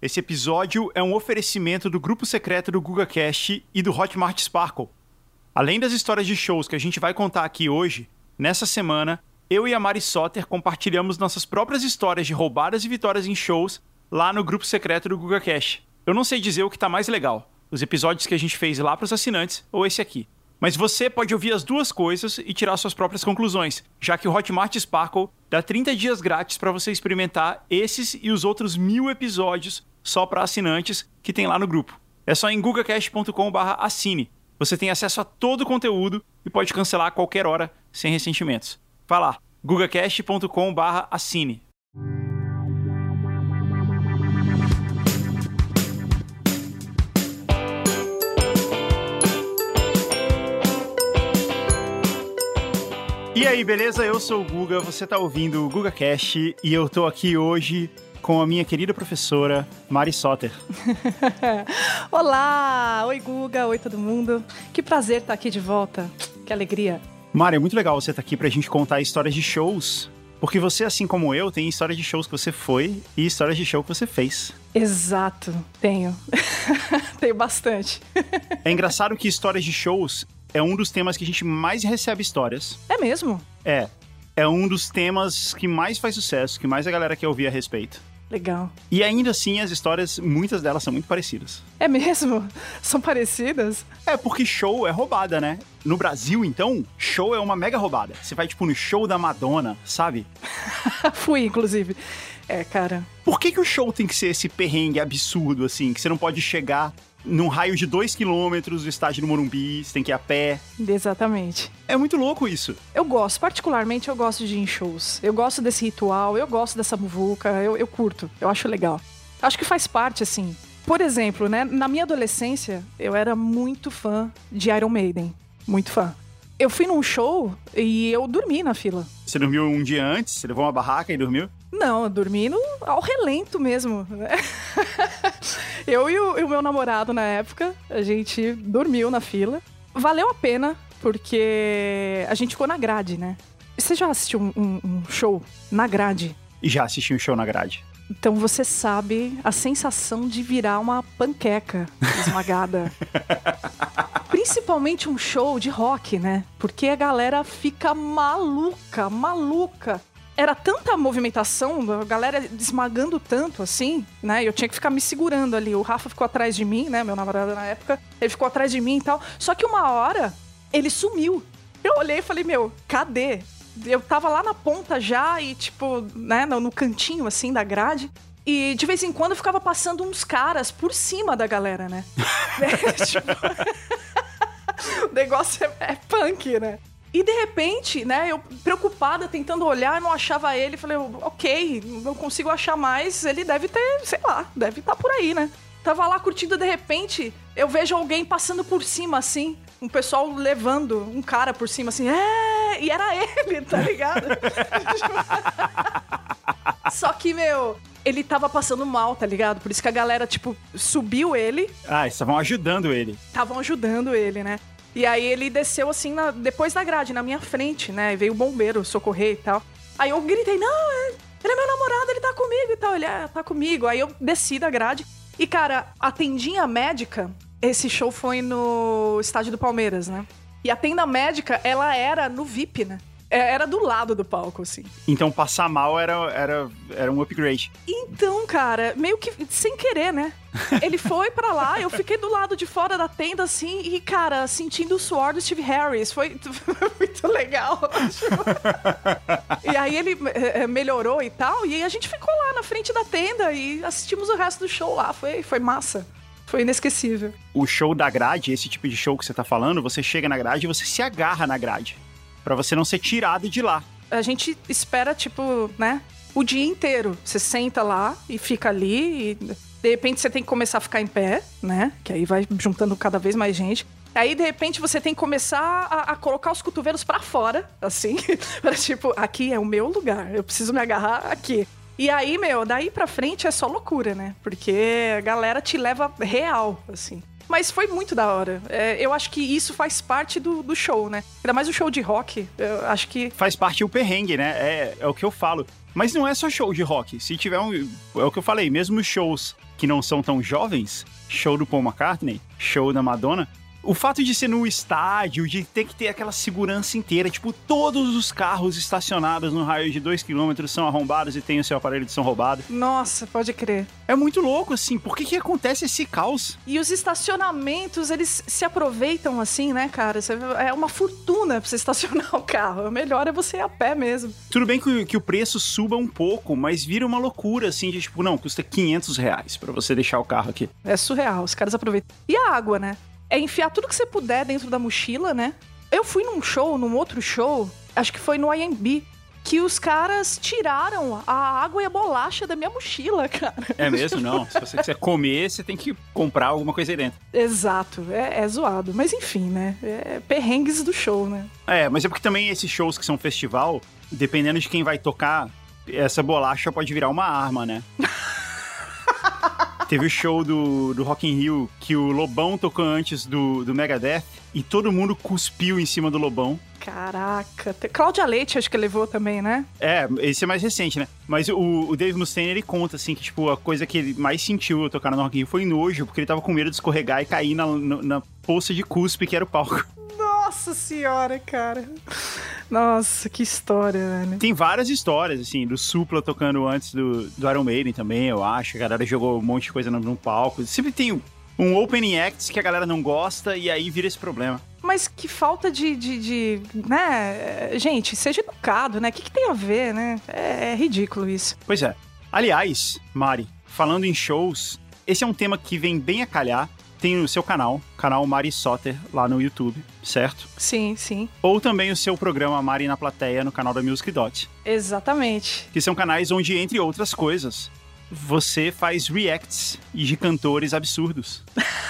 Esse episódio é um oferecimento do grupo secreto do GugaCast e do Hotmart Sparkle. Além das histórias de shows que a gente vai contar aqui hoje, nessa semana, eu e a Mari Soter compartilhamos nossas próprias histórias de roubadas e vitórias em shows lá no grupo secreto do GugaCast. Eu não sei dizer o que tá mais legal, os episódios que a gente fez lá pros assinantes ou esse aqui. Mas você pode ouvir as duas coisas e tirar suas próprias conclusões, já que o Hotmart Sparkle dá 30 dias grátis para você experimentar esses e os outros 1000 episódios só para assinantes que tem lá no grupo. É só em gugacast.com/assine. Você tem acesso a todo o conteúdo e pode cancelar a qualquer hora, sem ressentimentos. Vai lá, gugacast.com/assine. E aí, beleza? Eu sou o Guga, você tá ouvindo o GugaCast e eu tô aqui hoje com a minha querida professora, Mari Soter. Olá! Oi, Guga! Oi, todo mundo! Que prazer estar aqui de volta. Que alegria. Mari, é muito legal você estar aqui pra gente contar histórias de shows, porque você, assim como eu, tem histórias de shows que você foi e histórias de show que você fez. Exato, tenho. Tenho bastante. É engraçado que histórias de shows é um dos temas que a gente mais recebe histórias. É mesmo? É um dos temas que mais faz sucesso, que mais a galera quer ouvir a respeito. Legal. E ainda assim, as histórias, muitas delas são muito parecidas. É mesmo? São parecidas? É, porque show é roubada, né? No Brasil, então, show é uma mega roubada. Você vai, tipo, no show da Madonna, sabe? Fui, inclusive. É, cara. Por que o show tem que ser esse perrengue absurdo, assim? Que você não pode chegar num raio de 2 quilômetros do estádio do Morumbi, você tem que ir a pé. Exatamente. É muito louco isso. Eu gosto, particularmente eu gosto de ir em shows. Eu gosto desse ritual, eu gosto dessa muvuca, eu curto, eu acho legal. Acho que faz parte, assim. Por exemplo, né, na minha adolescência, eu era muito fã de Iron Maiden. Muito fã. Eu fui num show e eu dormi na fila. Você dormiu um dia antes? Você levou uma barraca e dormiu? Não, eu dormi ao relento mesmo. Eu e o meu namorado na época, a gente dormiu na fila. Valeu a pena, porque a gente ficou na grade, né? Você já assistiu um show na grade? E já assisti um show na grade. Então você sabe a sensação de virar uma panqueca esmagada. Principalmente um show de rock, né? Porque a galera fica maluca. Era tanta movimentação, a galera esmagando tanto, assim, né? Eu tinha que ficar me segurando ali. O Rafa ficou atrás de mim, né? Meu namorado na época. Ele ficou atrás de mim e tal. Só que uma hora, ele sumiu. Eu olhei e falei, meu, cadê? Eu tava lá na ponta já e, tipo, né? No cantinho, assim, da grade. E, de vez em quando, ficava passando uns caras por cima da galera, né? Tipo... O negócio é punk, né? E de repente, né, eu preocupada, tentando olhar, não achava ele. Falei, ok, não consigo achar mais. Ele deve ter, sei lá, deve estar por aí, né? Tava lá curtindo, de repente, eu vejo alguém passando por cima, assim. Um pessoal levando um cara por cima, assim. E era ele, tá ligado? Só que, meu... Ele tava passando mal, tá ligado? Por isso que a galera, tipo, subiu ele. Ah, eles estavam ajudando ele. Estavam ajudando ele, né? E aí ele desceu, assim, depois da grade, na minha frente, né? E veio o bombeiro socorrer e tal. Aí eu gritei, não, ele é meu namorado, ele tá comigo e tal. Ele, tá comigo. Aí eu desci da grade. E, cara, a tendinha médica, esse show foi no estádio do Palmeiras, né? E a tenda médica, ela era no VIP, né? Era do lado do palco, assim. Então passar mal era um upgrade. Então, cara, meio que sem querer, né? Ele foi pra lá, eu fiquei do lado de fora da tenda, assim, e, cara, sentindo o suor do Steve Harris. Foi muito legal. E aí ele melhorou e tal, e aí a gente ficou lá na frente da tenda e assistimos o resto do show lá. Foi massa. Foi inesquecível. O show da grade, esse tipo de show que você tá falando, você chega na grade e você se agarra na grade. Pra você não ser tirado de lá. A gente espera, tipo, né, o dia inteiro. Você senta lá e fica ali e, de repente, você tem que começar a ficar em pé, né? Que aí vai juntando cada vez mais gente. Aí, de repente, você tem que começar a colocar os cotovelos pra fora, assim. Pra, tipo, aqui é o meu lugar. Eu preciso me agarrar aqui. E aí, meu, daí pra frente é só loucura, né? Porque a galera te leva real, assim. Mas foi muito da hora. Eu acho que isso faz parte do show, né? Ainda mais o show de rock, eu acho que... Faz parte o perrengue, né? É o que eu falo. Mas não é só show de rock. Se tiver é o que eu falei, mesmo shows que não são tão jovens, show do Paul McCartney, show da Madonna, o fato de ser no estádio, de ter que ter aquela segurança inteira, tipo, todos os carros estacionados no raio de 2 km são arrombados e tem o seu aparelho de som roubado. Nossa, pode crer. É muito louco, assim, por que acontece esse caos? E os estacionamentos, eles se aproveitam assim, né, cara? É uma fortuna pra você estacionar o carro. O melhor é você ir a pé mesmo. Tudo bem que o preço suba um pouco, mas vira uma loucura, assim, de tipo, não, custa R$500 pra você deixar o carro aqui. É surreal, os caras aproveitam. E a água, né? É enfiar tudo que você puder dentro da mochila, né? Eu fui num outro show, acho que foi no IMB, que os caras tiraram a água e a bolacha da minha mochila, cara. É mesmo? Não. Se você quiser comer, você tem que comprar alguma coisa aí dentro. Exato. É zoado. Mas enfim, né? É perrengues do show, né? Mas é porque também esses shows que são festival, dependendo de quem vai tocar, essa bolacha pode virar uma arma, né? Teve o show do Rock in Rio que o Lobão tocou antes do Megadeth e todo mundo cuspiu em cima do Lobão. Caraca. Cláudia Leite acho que levou também, né? Esse é mais recente, né? Mas o Dave Mustaine, ele conta, assim, que tipo, a coisa que ele mais sentiu tocar no Rock in Rio foi nojo, porque ele tava com medo de escorregar e cair na poça de cuspe que era o palco. Nossa senhora, cara. Nossa, que história, velho. Tem várias histórias, assim, do Supla tocando antes do Iron Maiden também, eu acho. A galera jogou um monte de coisa no palco. Sempre tem um opening act que a galera não gosta e aí vira esse problema. Mas que falta né? Gente, seja educado, né? O que tem a ver, né? É ridículo isso. Pois é. Aliás, Mari, falando em shows, esse é um tema que vem bem a calhar. Tem o seu canal Mari Soter, lá no YouTube, certo? Sim, sim. Ou também o seu programa Mari na Plateia, no canal da Music Dot. Exatamente. Que são canais onde, entre outras coisas, você faz reacts de cantores absurdos.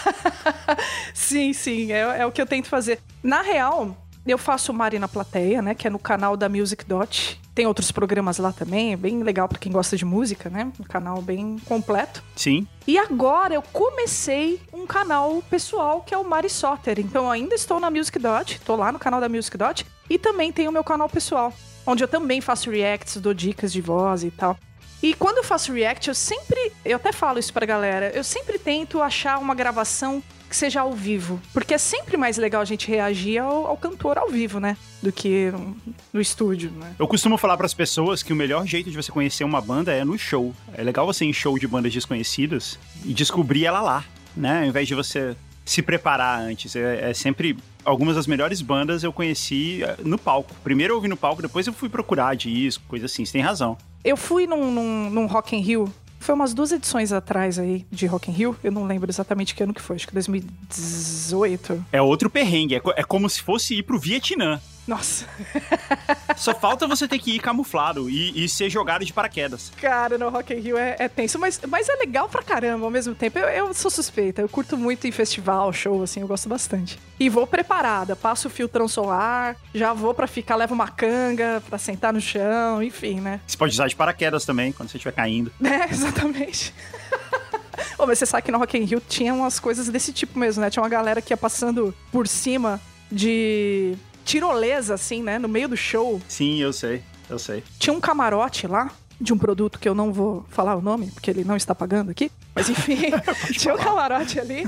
Sim, sim, é o que eu tento fazer. Na real, eu faço Mari na Plateia, né, que é no canal da Music Dot. Tem outros programas lá também, é bem legal pra quem gosta de música, né? Um canal bem completo. Sim. E agora eu comecei um canal pessoal que é o Mari Soter. Então eu ainda estou na Music Dot, tô lá no canal da Music Dot. E também tenho o meu canal pessoal, onde eu também faço reacts, dou dicas de voz e tal. E quando eu faço react, eu até falo isso pra galera, eu sempre tento achar uma gravação que seja ao vivo. Porque é sempre mais legal a gente reagir ao cantor ao vivo, né? Do que no estúdio, né? Eu costumo falar pras pessoas que o melhor jeito de você conhecer uma banda é no show. É legal você ir em show de bandas desconhecidas e descobrir ela lá, né? Ao invés de você se preparar antes. É sempre... Algumas das melhores bandas eu conheci no palco. Primeiro eu ouvi no palco, depois eu fui procurar disco, coisa assim. Você tem razão. Eu fui num Rock in Rio. Foi umas 2 edições atrás aí de Rock in Rio. Eu não lembro exatamente que ano que foi. Acho que 2018. É outro perrengue. É como se fosse ir pro Vietnã. Nossa. Só falta você ter que ir camuflado e ser jogado de paraquedas. Cara, no Rock in Rio é tenso, mas é legal pra caramba ao mesmo tempo. Eu sou suspeita, eu curto muito em festival, show, assim, eu gosto bastante. E vou preparada, passo o filtrão solar, já vou pra ficar, levo uma canga pra sentar no chão, enfim, né? Você pode usar de paraquedas também, quando você estiver caindo. Exatamente. Mas você sabe que no Rock in Rio tinha umas coisas desse tipo mesmo, né? Tinha uma galera que ia passando por cima de... tirolesa, assim, né? No meio do show. Sim, eu sei. Tinha um camarote lá, de um produto que eu não vou falar o nome, porque ele não está pagando aqui. Mas enfim, tinha um camarote ali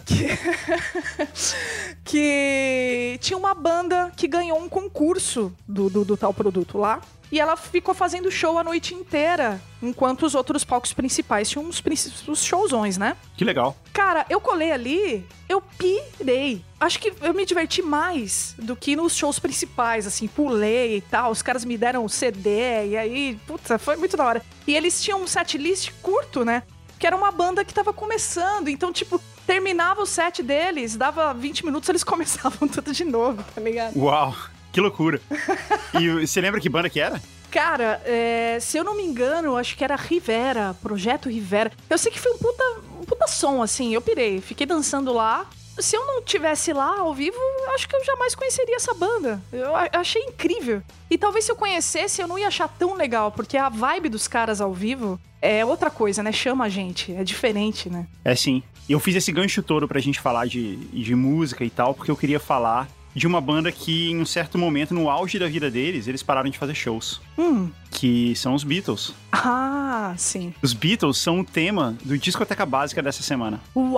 que tinha uma banda que ganhou um concurso do tal produto lá. E ela ficou fazendo show a noite inteira, enquanto os outros palcos principais tinham os showzões, né? Que legal. Cara, eu colei ali, eu pirei. Acho que eu me diverti mais do que nos shows principais, assim, pulei e tal. Os caras me deram o CD e aí, puta, foi muito da hora. E eles tinham um setlist curto, né? Que era uma banda que tava começando, então, tipo, terminava o set deles, dava 20 minutos, eles começavam tudo de novo, tá ligado? Uau! Que loucura. E você lembra que banda que era? Cara, se eu não me engano, acho que era Rivera, Projeto Rivera. Eu sei que foi um puta som, assim, eu pirei. Fiquei dançando lá. Se eu não tivesse lá ao vivo, acho que eu jamais conheceria essa banda. Eu achei incrível. E talvez se eu conhecesse, eu não ia achar tão legal, porque a vibe dos caras ao vivo é outra coisa, né? Chama a gente, é diferente, né? É sim. E eu fiz esse gancho todo pra gente falar de música e tal, porque eu queria falar de uma banda que, em um certo momento, no auge da vida deles, eles pararam de fazer shows. Que são os Beatles. Ah, sim. Os Beatles são o tema do Discoteca Básica dessa semana.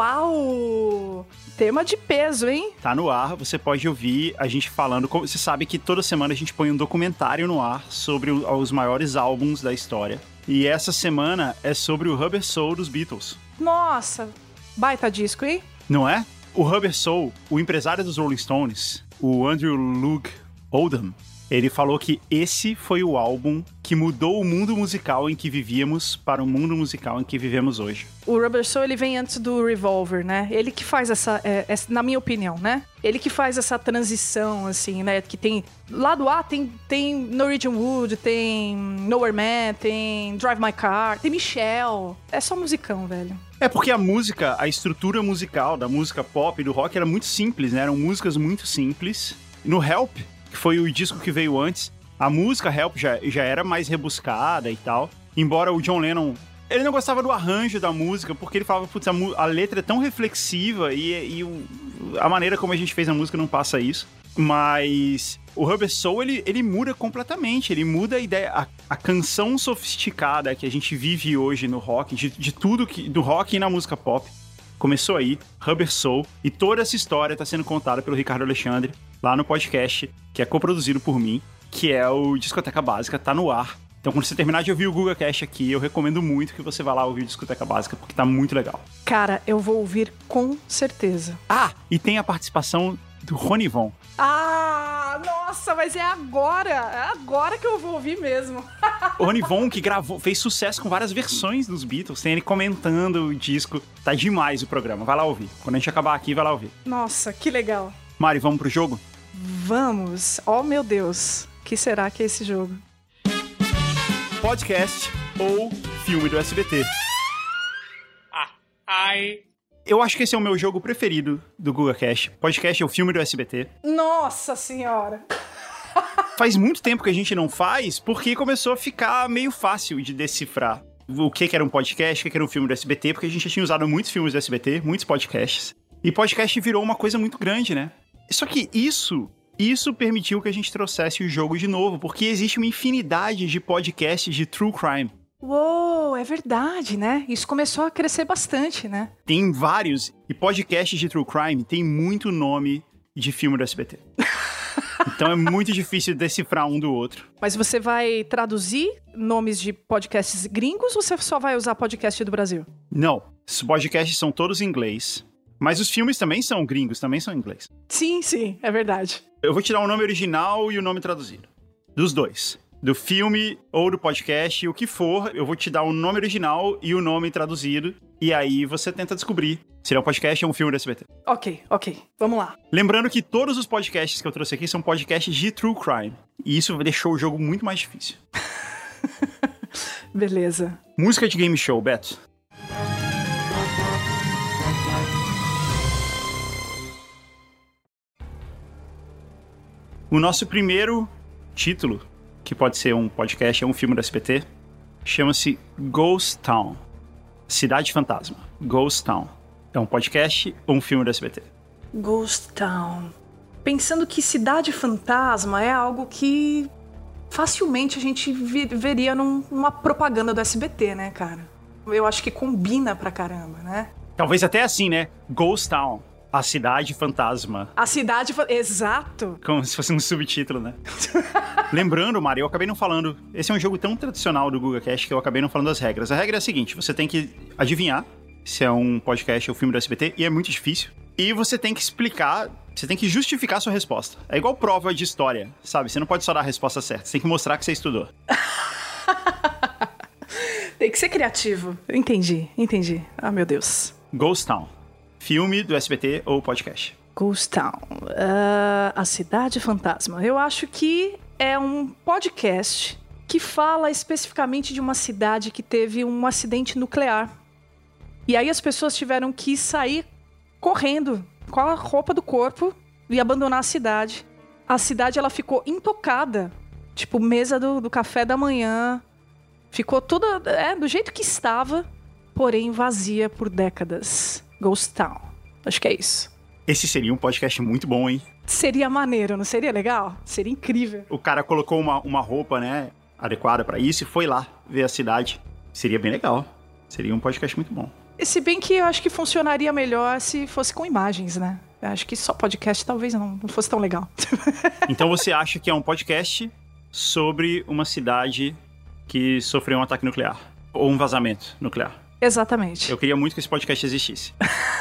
Uau! Tema de peso, hein? Tá no ar, você pode ouvir a gente falando. Você sabe que toda semana a gente põe um documentário no ar sobre os maiores álbuns da história. E essa semana é sobre o Rubber Soul dos Beatles. Nossa, baita disco, hein? Não é? O Rubber Soul, o empresário dos Rolling Stones, o Andrew Loog Oldham, ele falou que esse foi o álbum que mudou o mundo musical em que vivíamos para o mundo musical em que vivemos hoje. O Rubber Soul, ele vem antes do Revolver, né? Ele que faz essa, na minha opinião, né? Ele que faz essa transição, assim, né? Que tem... Lado A tem Norwegian Wood, tem Nowhere Man, tem Drive My Car, tem Michelle. É só musicão, velho. É porque a música, a estrutura musical da música pop e do rock era muito simples, né? Eram músicas muito simples. No Help, que foi o disco que veio antes, a música Help já era mais rebuscada e tal. Embora o John Lennon... Ele não gostava do arranjo da música, porque ele falava, putz, a letra é tão reflexiva e a maneira como a gente fez a música não passa isso. Mas o Rubber Soul, ele muda completamente. Ele muda a ideia, a canção sofisticada que a gente vive hoje no rock, de tudo do rock e na música pop. Começou aí, Rubber Soul, e toda essa história está sendo contada pelo Ricardo Alexandre, lá no podcast, que é coproduzido por mim, que é o Discoteca Básica, tá no ar. Então, quando você terminar de ouvir o GugaCast aqui, eu recomendo muito que você vá lá ouvir o Discoteca Básica, porque tá muito legal. Cara, eu vou ouvir com certeza. Ah, e tem a participação do Ronivon. Ah, nossa, mas é agora que eu vou ouvir mesmo. O Ronivon, que fez sucesso com várias versões dos Beatles, tem ele comentando o disco. Tá demais o programa, vai lá ouvir. Quando a gente acabar aqui, vai lá ouvir. Nossa, que legal. Mari, vamos pro jogo? Vamos. Oh, meu Deus. O que será que é esse jogo? Podcast ou filme do SBT. Eu acho que esse é o meu jogo preferido do GugaCast. Podcast é o filme do SBT. Nossa senhora! Faz muito tempo que a gente não faz, porque começou a ficar meio fácil de decifrar o que era um podcast, o que era um filme do SBT, porque a gente já tinha usado muitos filmes do SBT, muitos podcasts. E podcast virou uma coisa muito grande, né? Só que isso permitiu que a gente trouxesse o jogo de novo, porque existe uma infinidade de podcasts de true crime. Uou, é verdade, né? Isso começou a crescer bastante, né? Tem vários, e podcasts de true crime tem muito nome de filme do SBT. Então é muito difícil decifrar um do outro. Mas você vai traduzir nomes de podcasts gringos ou você só vai usar podcast do Brasil? Não, os podcasts são todos em inglês, mas os filmes também são gringos, também são em inglês. Sim, é verdade. Eu vou te dar o nome original e o nome traduzido. Dos dois. Do filme ou do podcast, o que for, eu vou te dar o nome original e o nome traduzido. E aí você tenta descobrir se é um podcast ou um filme do SBT. Ok. Vamos lá. Lembrando que todos os podcasts que eu trouxe aqui são podcasts de true crime. E isso deixou o jogo muito mais difícil. Beleza. Música de game show, Beto. O nosso primeiro título, que pode ser um podcast ou um filme do SBT, chama-se Ghost Town. Cidade Fantasma. Ghost Town. É um podcast ou um filme do SBT? Ghost Town. Pensando que Cidade Fantasma é algo que facilmente a gente veria numa propaganda do SBT, né, cara? Eu acho que combina pra caramba, né? Talvez até assim, né? Ghost Town. A Cidade Fantasma. A Cidade... Exato. Como se fosse um subtítulo, né? Lembrando, Mari, eu acabei não falando... Esse é um jogo tão tradicional do GugaCast que eu acabei não falando das regras. A regra é a seguinte, você tem que adivinhar se é um podcast ou filme do SBT, e é muito difícil. E você tem que explicar, você tem que justificar a sua resposta. É igual prova de história, sabe? Você não pode só dar a resposta certa, você tem que mostrar que você estudou. Tem que ser criativo. Entendi. Ah, meu Deus. Ghost Town. Filme do SBT ou podcast? Ghost Town. A Cidade Fantasma. Eu acho que é um podcast que fala especificamente de uma cidade que teve um acidente nuclear. E aí as pessoas tiveram que sair correndo com a roupa do corpo e abandonar a cidade. A cidade, ela ficou intocada. Tipo, mesa do café da manhã. Ficou toda do jeito que estava, porém vazia por décadas. Ghost Town. Acho que é isso. Esse seria um podcast muito bom, hein? Seria maneiro, não seria legal? Seria incrível. O cara colocou uma roupa, né, adequada pra isso e foi lá ver a cidade. Seria bem legal. Seria um podcast muito bom. Se bem que eu acho que funcionaria melhor se fosse com imagens, né? Eu acho que só podcast talvez não fosse tão legal. Então você acha que é um podcast sobre uma cidade que sofreu um ataque nuclear? Ou um vazamento nuclear? Exatamente. Eu queria muito que esse podcast existisse.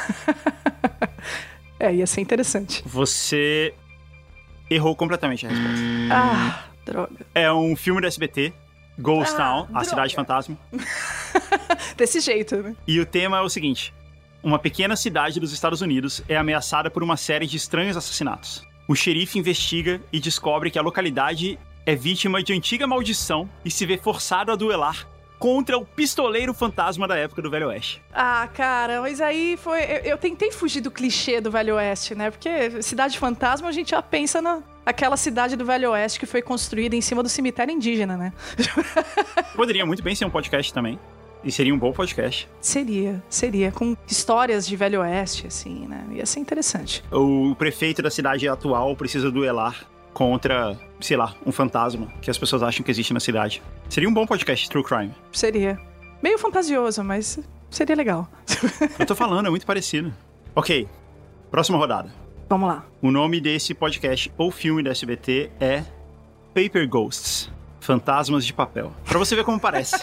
Ia ser interessante. Você errou completamente a resposta. Ah, droga. É um filme do SBT, Ghost Town, a cidade fantasma. Desse jeito, né? E o tema é o seguinte: uma pequena cidade dos Estados Unidos é ameaçada por uma série de estranhos assassinatos. O xerife investiga e descobre que a localidade é vítima de antiga maldição e se vê forçado a duelar contra o pistoleiro fantasma da época do Velho Oeste. Ah, cara, mas aí foi... Eu tentei fugir do clichê do Velho Oeste, né? Porque cidade fantasma a gente já pensa naquela cidade do Velho Oeste que foi construída em cima do cemitério indígena, né? Poderia muito bem ser um podcast também. E seria um bom podcast. Seria. Com histórias de Velho Oeste, assim, né? Ia ser interessante. O prefeito da cidade atual precisa duelar contra, sei lá, um fantasma que as pessoas acham que existe na cidade. Seria um bom podcast, True Crime. Seria. Meio fantasioso, mas seria legal. Eu tô falando, é muito parecido. Ok, próxima rodada. Vamos lá. O nome desse podcast ou filme da SBT é Paper Ghosts, Fantasmas de Papel. Pra você ver como parece.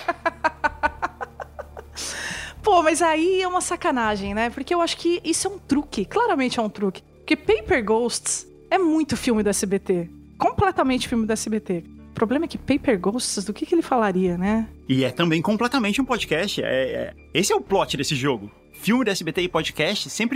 Pô, mas aí é uma sacanagem, né? Porque eu acho que isso é um truque. Claramente é um truque. Porque Paper Ghosts é muito filme do SBT. Completamente filme do SBT. O problema é que Paper Ghosts, do que ele falaria, né? E é também completamente um podcast. Esse é o plot desse jogo. Filme do SBT e podcast sempre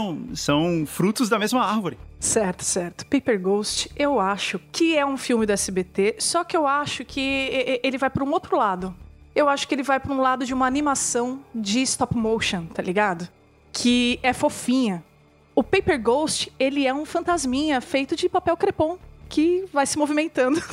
são frutos da mesma árvore. Certo. Paper Ghost, eu acho que é um filme do SBT, só que eu acho que ele vai para um outro lado. Eu acho que ele vai para um lado de uma animação de stop motion, tá ligado? Que é fofinha. O Paper Ghost, ele é um fantasminha feito de papel crepom, que vai se movimentando.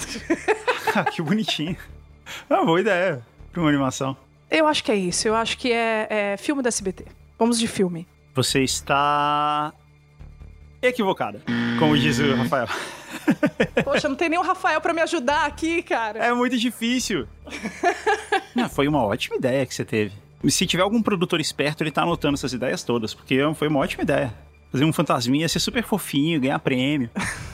Que bonitinho. Uma boa ideia para uma animação. Eu acho que é isso. Eu acho que é filme da SBT. Vamos de filme. Você está equivocada, como diz o Rafael. Poxa, não tem nem o Rafael pra me ajudar aqui, cara. É muito difícil. Não, foi uma ótima ideia que você teve. Se tiver algum produtor esperto, ele tá anotando essas ideias todas, porque foi uma ótima ideia. Fazer um fantasminha ia ser super fofinho, ganhar prêmio.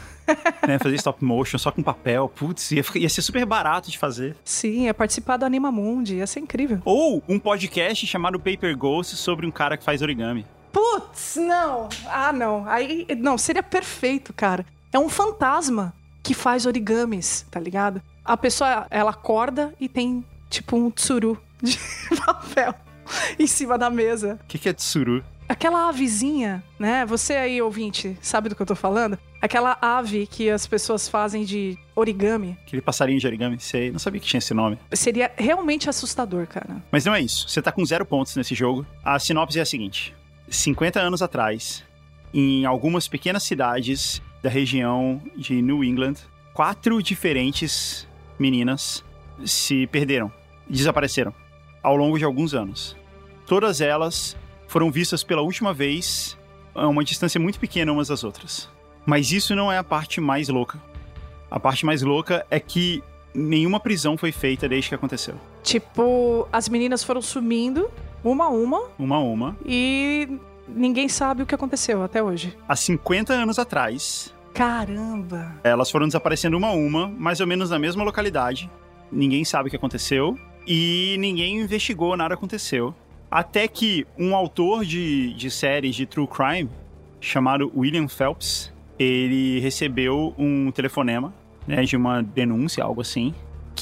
Né, fazer stop motion só com papel. Putz, ia ser super barato de fazer. Sim, ia participar do Animamundi, ia ser incrível. Ou um podcast chamado Paper Ghost sobre um cara que faz origami. Putz, não. Ah, não. Aí, não, seria perfeito, cara. É um fantasma que faz origamis, tá ligado? A pessoa, ela acorda e tem, tipo, um tsuru de papel em cima da mesa. O que é tsuru? Aquela avezinha, né? Você aí, ouvinte, sabe do que eu tô falando? Aquela ave que as pessoas fazem de origami. Aquele passarinho de origami, sei. Não sabia que tinha esse nome. Seria realmente assustador, cara. Mas não é isso. Você tá com 0 pontos nesse jogo. A sinopse é a seguinte. 50 anos atrás, em algumas pequenas cidades da região de New England, 4 diferentes meninas se perderam, desapareceram, ao longo de alguns anos. Todas elas foram vistas pela última vez a uma distância muito pequena umas das outras. Mas isso não é a parte mais louca. A parte mais louca é que nenhuma prisão foi feita desde que aconteceu. Tipo, as meninas foram sumindo, uma a uma. Uma a uma. E ninguém sabe o que aconteceu até hoje. Há 50 anos atrás... Caramba! Elas foram desaparecendo uma a uma, mais ou menos na mesma localidade. Ninguém sabe o que aconteceu. E ninguém investigou, nada aconteceu. Até que um autor de séries de True Crime, chamado William Phelps, ele recebeu um telefonema, né, de uma denúncia, algo assim,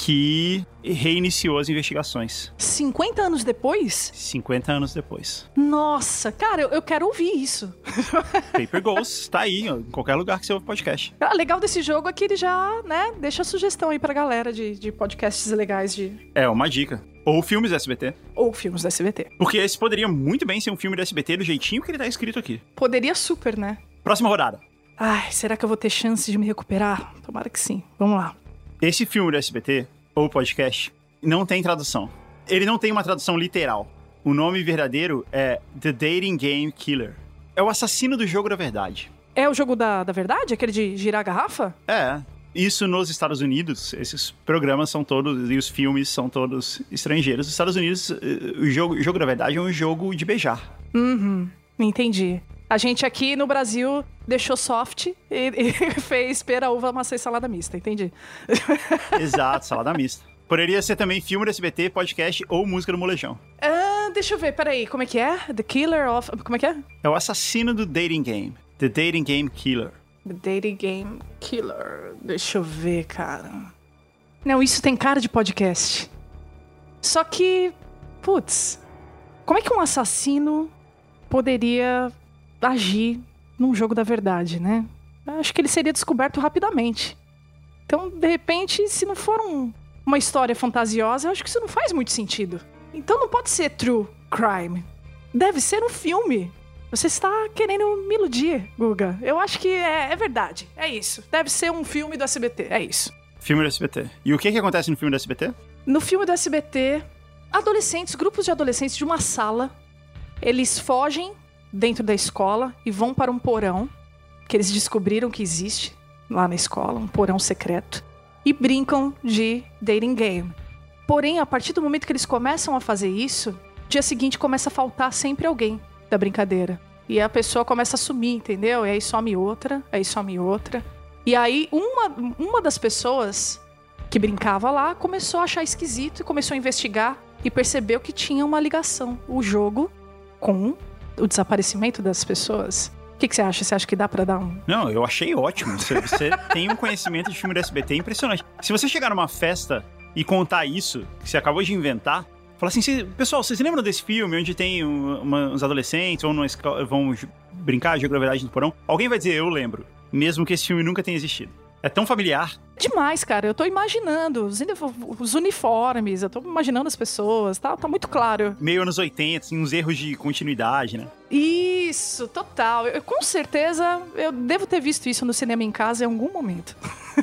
que reiniciou as investigações. 50 anos depois? 50 anos depois. Nossa, cara, eu quero ouvir isso. Paper Ghosts, tá aí, em qualquer lugar que você ouve podcast. O legal desse jogo é que ele já, né, deixa a sugestão aí pra galera de podcasts legais de... É, uma dica. Ou filmes da SBT. Ou filmes da SBT. Porque esse poderia muito bem ser um filme da SBT do jeitinho que ele tá escrito aqui. Poderia super, né? Próxima rodada. Ai, será que eu vou ter chance de me recuperar? Tomara que sim. Vamos lá. Esse filme do SBT, ou podcast, não tem tradução. Ele não tem uma tradução literal. O nome verdadeiro é The Dating Game Killer. É o assassino do jogo da verdade. É o jogo da verdade? Aquele de girar a garrafa? É. Isso nos Estados Unidos, esses programas são todos, e os filmes são todos estrangeiros. Nos Estados Unidos, o jogo da verdade é um jogo de beijar. Entendi. A gente aqui no Brasil deixou soft e fez pera, uva, maçã e salada mista, entendi. Exato, salada mista. Poderia ser também filme do SBT, podcast ou música do molejão. Deixa eu ver, peraí, como é que é? The Killer of... Como é que é? É o assassino do dating game. The Dating Game Killer. The Dating Game Killer. Deixa eu ver, cara. Não, isso tem cara de podcast. Só que, putz, como é que um assassino poderia agir num jogo da verdade, né? Acho que ele seria descoberto rapidamente. Então, de repente, se não for uma história fantasiosa, eu acho que isso não faz muito sentido. Então não pode ser true crime. Deve ser um filme. Você está querendo me iludir, Guga. Eu acho que é verdade. É isso. Deve ser um filme do SBT. É isso. Filme do SBT. E o que acontece no filme do SBT? No filme do SBT, grupos de adolescentes de uma sala, eles fogem dentro da escola e vão para um porão que eles descobriram que existe lá na escola, um porão secreto, e brincam de dating game. Porém, a partir do momento que eles começam a fazer isso, dia seguinte começa a faltar sempre alguém da brincadeira. E a pessoa começa a sumir, entendeu? E aí some outra, E aí uma das pessoas que brincava lá começou a achar esquisito e começou a investigar e percebeu que tinha uma ligação, o jogo, com o desaparecimento das pessoas. O que você acha? Você acha que dá pra dar um... Não, eu achei ótimo. Você tem um conhecimento de filme do SBT impressionante. Se você chegar numa festa e contar isso, que você acabou de inventar, falar assim, pessoal, vocês lembram desse filme onde tem uns adolescentes vão brincar, jogo da verdade no porão? Alguém vai dizer, eu lembro, mesmo que esse filme nunca tenha existido. É tão familiar. Demais, cara. Eu tô imaginando os uniformes, eu tô imaginando as pessoas, tá muito claro. Meio anos 80, assim, uns erros de continuidade, né? Isso, total. Com certeza, eu devo ter visto isso no cinema em casa em algum momento.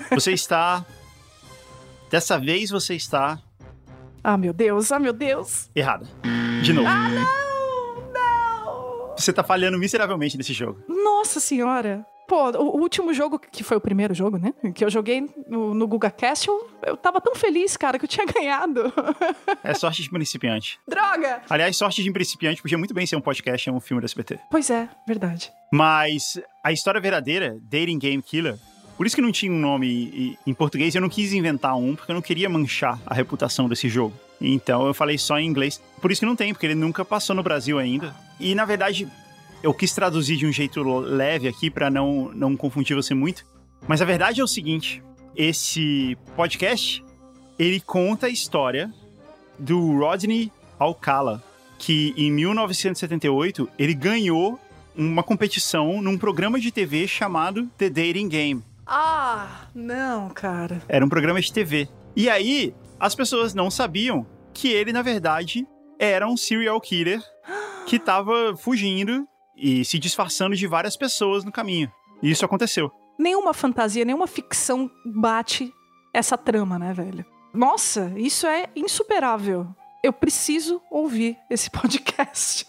Dessa vez você está... Ah, meu Deus. Errada. De novo. Ah, não! Você tá falhando miseravelmente nesse jogo. Nossa senhora. Pô, o último jogo, que foi o primeiro jogo, né? Que eu joguei no GugaCast, eu tava tão feliz, cara, que eu tinha ganhado. É sorte de principiante. Droga! Aliás, sorte de principiante podia muito bem ser um podcast, é um filme do SBT. Pois é, verdade. Mas a história verdadeira, Dating Game Killer, por isso que não tinha um nome em português, eu não quis inventar um, porque eu não queria manchar a reputação desse jogo. Então eu falei só em inglês. Por isso que não tem, porque ele nunca passou no Brasil ainda. E, na verdade, eu quis traduzir de um jeito leve aqui pra não confundir você muito. Mas a verdade é o seguinte, esse podcast, ele conta a história do Rodney Alcala, que em 1978, ele ganhou uma competição num programa de TV chamado The Dating Game. Ah, não, cara. Era um programa de TV. E aí, as pessoas não sabiam que ele, na verdade, era um serial killer que tava fugindo e se disfarçando de várias pessoas no caminho. E isso aconteceu. Nenhuma fantasia, nenhuma ficção bate essa trama, né, velho? Nossa, isso é insuperável. Eu preciso ouvir esse podcast.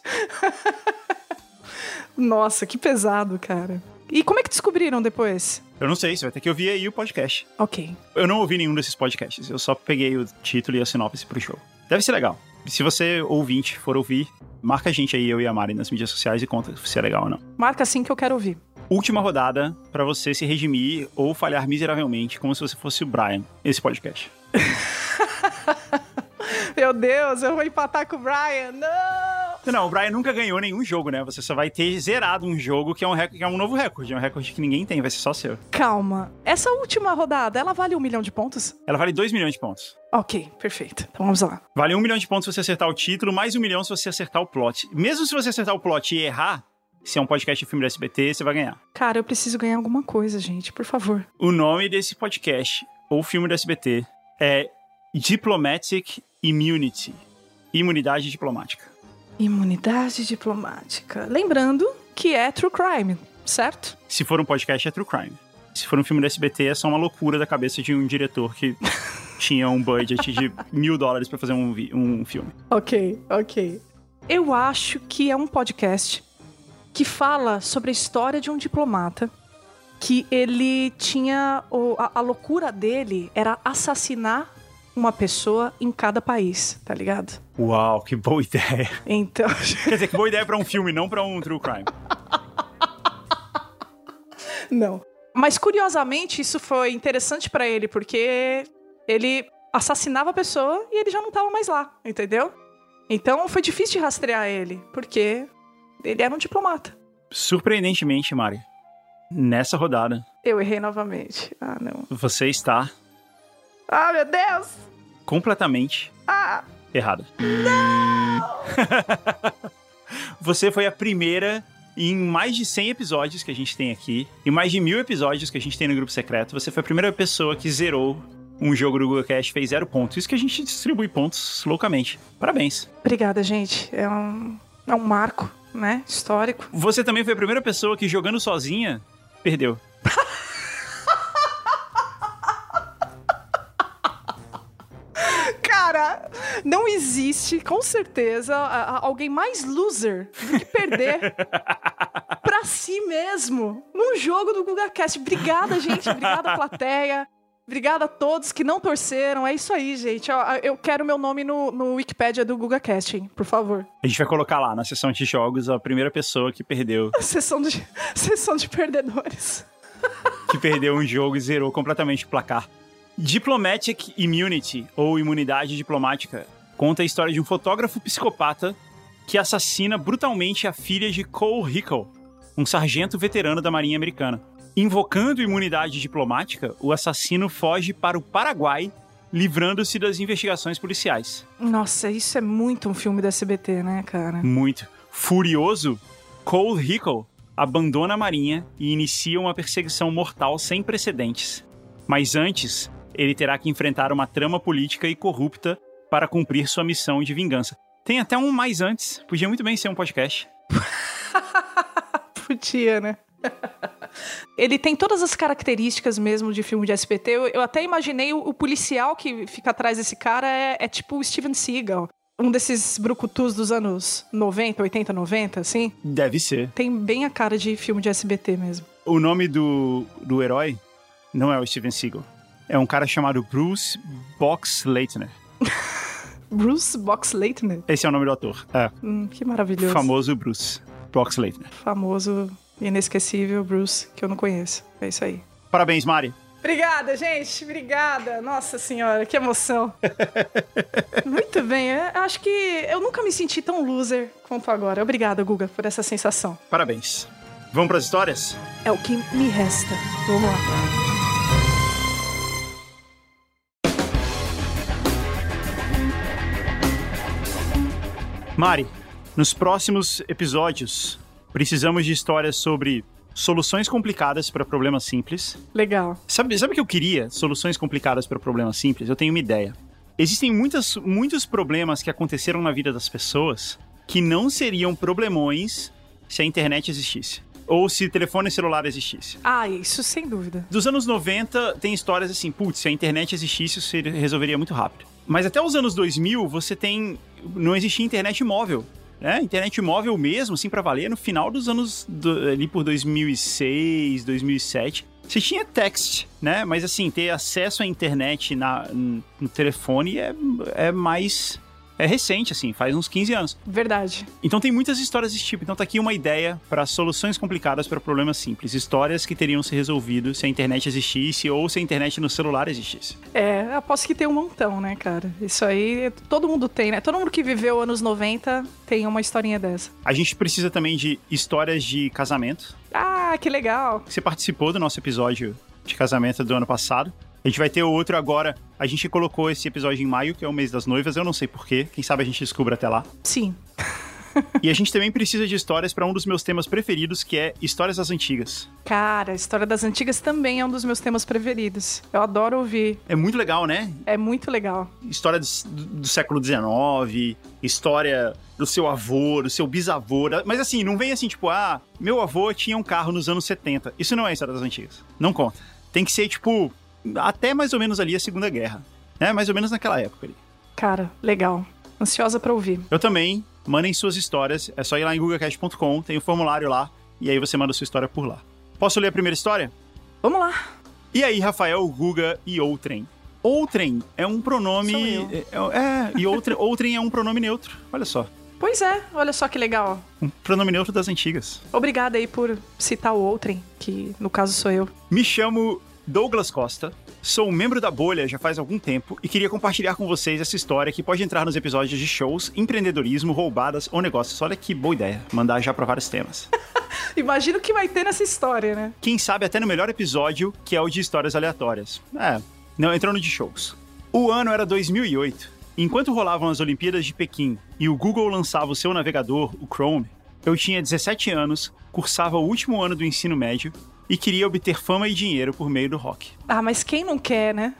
Nossa, que pesado, cara. E como é que descobriram depois? Eu não sei, você vai ter que ouvir aí o podcast. Ok. Eu não ouvi nenhum desses podcasts, eu só peguei o título e a sinopse pro show. Deve ser legal. Se você, ouvinte, for ouvir, marca a gente aí, eu e a Mari, nas mídias sociais e conta se é legal ou não. Marca assim que eu quero ouvir. Última rodada pra você se redimir ou falhar miseravelmente, como se você fosse o Brian, esse podcast. Meu Deus, eu vou empatar com o Brian, não! Não, o Brian nunca ganhou nenhum jogo, né? Você só vai ter zerado um jogo que é um novo recorde. É um recorde que ninguém tem, vai ser só seu. Calma. Essa última rodada, ela vale 1 milhão de pontos? Ela vale 2 milhões de pontos. Ok, perfeito. Então vamos lá. Vale 1 milhão de pontos se você acertar o título, mais 1 milhão se você acertar o plot. Mesmo se você acertar o plot e errar, se é um podcast de filme do SBT, você vai ganhar. Cara, eu preciso ganhar alguma coisa, gente, por favor. O nome desse podcast, ou filme do SBT, é Diplomatic Immunity. Imunidade diplomática. Imunidade diplomática. Lembrando que é true crime, certo? Se for um podcast, é true crime. Se for um filme do SBT, é só uma loucura da cabeça de um diretor que tinha um budget de $1.000 pra fazer um filme. Ok. Eu acho que é um podcast que fala sobre a história de um diplomata que ele tinha... A loucura dele era assassinar uma pessoa em cada país, tá ligado? Uau, que boa ideia. Então... Quer dizer, que boa ideia pra um filme, não pra um true crime. Não. Mas, curiosamente, isso foi interessante pra ele, porque ele assassinava a pessoa e ele já não tava mais lá, entendeu? Então, foi difícil de rastrear ele, porque ele era um diplomata. Surpreendentemente, Mari, nessa rodada... Eu errei novamente. Ah, não. Você está... Ah, meu Deus! Completamente errada. Não! Você foi a primeira em mais de 100 episódios que a gente tem aqui, e mais de 1000 episódios que a gente tem no Grupo Secreto, você foi a primeira pessoa que zerou um jogo do GugaCast, fez 0 pontos. Isso que a gente distribui pontos loucamente. Parabéns. Obrigada, gente. É um marco, né? Histórico. Você também foi a primeira pessoa que, jogando sozinha, perdeu. Cara, não existe, com certeza, alguém mais loser do que perder pra si mesmo num jogo do GugaCast. Obrigada, gente. Obrigada, plateia. Obrigada a todos que não torceram. É isso aí, gente. Eu quero meu nome no Wikipédia do GugaCast, hein? Por favor. A gente vai colocar lá, na seção de jogos, a primeira pessoa que perdeu. Sessão de perdedores. Que perdeu um jogo e zerou completamente o placar. Diplomatic Immunity, ou Imunidade Diplomática, conta a história de um fotógrafo psicopata que assassina brutalmente a filha de Cole Hickle, um sargento veterano da Marinha Americana. Invocando imunidade diplomática, o assassino foge para o Paraguai, livrando-se das investigações policiais. Nossa, isso é muito um filme da SBT, né, cara? Muito. Furioso, Cole Hickle abandona a Marinha e inicia uma perseguição mortal sem precedentes. Mas antes, ele terá que enfrentar uma trama política e corrupta para cumprir sua missão de vingança. Tem até um mais antes. Podia muito bem ser um podcast. Podia, né? Ele tem todas as características mesmo de filme de SBT. Eu até imaginei o policial que fica atrás desse cara é tipo o Steven Seagal. Um desses brucutus dos anos 90, 80, 90, assim. Deve ser. Tem bem a cara de filme de SBT mesmo. O nome do herói não é o Steven Seagal. É um cara chamado Bruce Boxleitner. Bruce Boxleitner? Esse é o nome do ator. É. Que maravilhoso. Famoso Bruce Boxleitner. Famoso e inesquecível Bruce, que eu não conheço. É isso aí. Parabéns, Mari. Obrigada, gente. Obrigada. Nossa senhora, que emoção. Muito bem. Eu acho que eu nunca me senti tão loser quanto agora. Obrigada, Guga, por essa sensação. Parabéns. Vamos para as histórias? É o que me resta. Vamos lá. Mari, nos próximos episódios, precisamos de histórias sobre soluções complicadas para problemas simples. Legal. Sabe o que eu queria? Soluções complicadas para problemas simples? Eu tenho uma ideia. Existem muitos problemas que aconteceram na vida das pessoas que não seriam problemões se a internet existisse. Ou se telefone celular existisse. Ah, isso sem dúvida. Dos anos 90, tem histórias assim, putz, se a internet existisse, isso resolveria muito rápido. Mas até os anos 2000, não existia internet móvel, né? Internet móvel mesmo, assim, pra valer, no final dos anos, ali por 2006, 2007, você tinha text, né? Mas assim, ter acesso à internet no telefone é mais... É recente, assim, faz uns 15 anos. Verdade. Então tem muitas histórias desse tipo. Então tá aqui uma ideia para soluções complicadas para problemas simples. Histórias que teriam se resolvido se a internet existisse ou se a internet no celular existisse. Aposto que tem um montão, né, cara? Isso aí todo mundo tem, né? Todo mundo que viveu anos 90 tem uma historinha dessa. A gente precisa também de histórias de casamento. Ah, que legal. Você participou do nosso episódio de casamento do ano passado. A gente vai ter outro agora. A gente colocou esse episódio em maio, que é o mês das noivas. Eu não sei porquê. Quem sabe a gente descubra até lá. Sim. E a gente também precisa de histórias para um dos meus temas preferidos, que é Histórias das Antigas. Cara, a História das Antigas também é um dos meus temas preferidos. Eu adoro ouvir. É muito legal, né? É muito legal. História do século XIX, história do seu avô, do seu bisavô. Mas assim, não vem assim, tipo, meu avô tinha um carro nos anos 70. Isso não é História das Antigas. Não conta. Tem que ser, tipo... até mais ou menos ali a Segunda Guerra, né? Mais ou menos naquela época ali. Cara, legal. Ansiosa pra ouvir. Eu também. mandem suas histórias. É só ir lá em gugacast.com, tem o formulário lá, e aí você manda sua história por lá. Posso ler a primeira história? Vamos lá. E aí, Rafael, Guga e Outrem. Outrem é um pronome... Sou eu. E Outrem é um pronome neutro, olha só. Pois é, olha só que legal. Um pronome neutro das antigas. Obrigada aí por citar o outrem, que no caso sou eu. Me chamo Douglas Costa, sou um membro da Bolha já faz algum tempo e queria compartilhar com vocês essa história que pode entrar nos episódios de shows, empreendedorismo, roubadas ou negócios. Olha que boa ideia, mandar já pra vários temas. Imagino que vai ter nessa história, né? Quem sabe até no melhor episódio, que é o de histórias aleatórias. Não, entrou no de shows. O ano era 2008. Enquanto rolavam as Olimpíadas de Pequim e o Google lançava o seu navegador, o Chrome, eu tinha 17 anos, cursava o último ano do ensino médio e queria obter fama e dinheiro por meio do rock. Ah, mas quem não quer, né?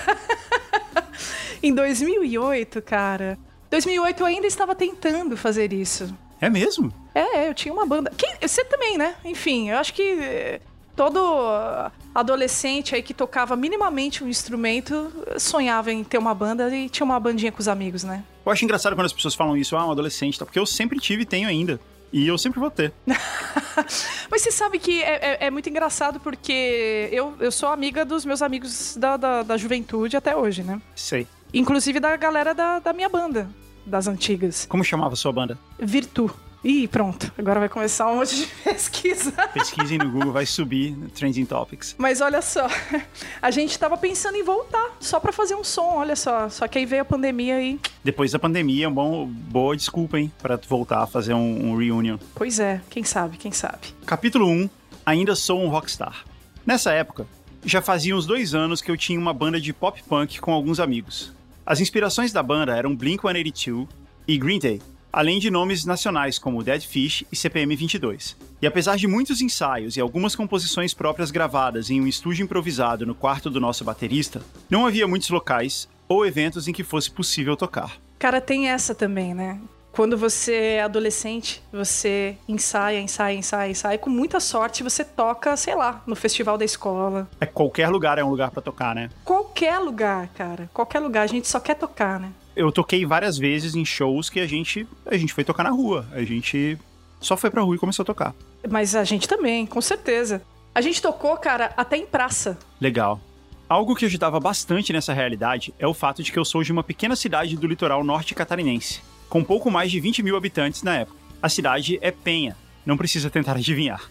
Em 2008, cara... 2008 eu ainda estava tentando fazer isso. É mesmo? Eu tinha uma banda... Você também, né? Enfim, eu acho que... Todo adolescente aí que tocava minimamente um instrumento sonhava em ter uma banda e tinha uma bandinha com os amigos, né? Eu acho engraçado quando as pessoas falam isso, um adolescente, tá? Porque eu sempre tive e tenho ainda. E eu sempre vou ter. Mas você sabe que é muito engraçado porque eu sou amiga dos meus amigos da juventude até hoje, né? Sei. Inclusive da galera da minha banda, das antigas. Como chamava a sua banda? Virtu. Ih, pronto. Agora vai começar um monte de pesquisa. Pesquisem no Google, vai subir no Trending Topics. Mas olha só, a gente tava pensando em voltar, só pra fazer um som, olha só. Só que aí veio a pandemia aí. Depois da pandemia, boa desculpa, hein, pra voltar a fazer um reunion. Pois é, quem sabe. Capítulo 1, ainda sou um rockstar. Nessa época, já fazia uns 2 anos que eu tinha uma banda de pop punk com alguns amigos. As inspirações da banda eram Blink-182 e Green Day, além de nomes nacionais como Dead Fish e CPM 22. E apesar de muitos ensaios e algumas composições próprias gravadas em um estúdio improvisado no quarto do nosso baterista, não havia muitos locais ou eventos em que fosse possível tocar. Cara, tem essa também, né? Quando você é adolescente, você ensaia, e com muita sorte você toca, sei lá, no festival da escola. Qualquer lugar é um lugar pra tocar, né? Qualquer lugar, cara. Qualquer lugar. A gente só quer tocar, né? Eu toquei várias vezes em shows que a gente foi tocar na rua. A gente só foi pra rua e começou a tocar. Mas a gente também, com certeza. A gente tocou, cara, até em praça. Legal. Algo que ajudava bastante nessa realidade é o fato de que eu sou de uma pequena cidade do litoral norte catarinense, com pouco mais de 20 mil habitantes na época. A cidade é Penha. Não precisa tentar adivinhar.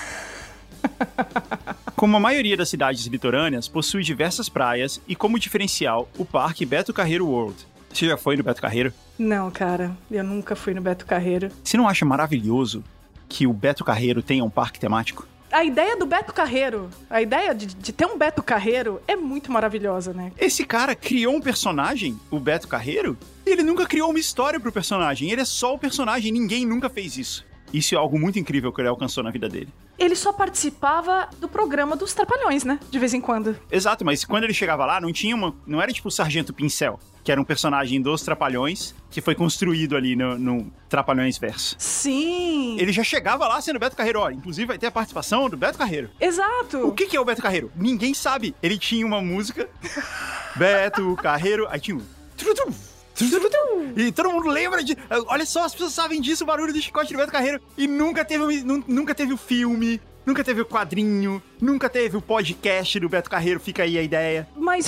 Como a maioria das cidades litorâneas, possui diversas praias e, como diferencial, o Parque Beto Carreiro World. Você já foi no Beto Carreiro? Não, cara. Eu nunca fui no Beto Carreiro. Você não acha maravilhoso que o Beto Carreiro tenha um parque temático? A ideia do Beto Carreiro, a ideia de ter um Beto Carreiro é muito maravilhosa, né? Esse cara criou um personagem, o Beto Carreiro, e ele nunca criou uma história pro personagem. Ele é só o personagem, ninguém nunca fez isso. Isso é algo muito incrível que ele alcançou na vida dele. Ele só participava do programa dos Trapalhões, né? De vez em quando. Exato, mas quando ele chegava lá, não era tipo o Sargento Pincel, que era um personagem dos Trapalhões, que foi construído ali no Trapalhões Verso. Sim! Ele já chegava lá sendo Beto Carreiro, ó, inclusive vai ter a participação do Beto Carreiro. Exato! O que é o Beto Carreiro? Ninguém sabe. Ele tinha uma música, Beto Carreiro, aí tinha um... E todo mundo lembra de... Olha só, as pessoas sabem disso, o barulho do chicote do Beto Carreiro. E nunca teve o filme, nunca teve o quadrinho, nunca teve o podcast do Beto Carreiro. Fica aí a ideia. Mas...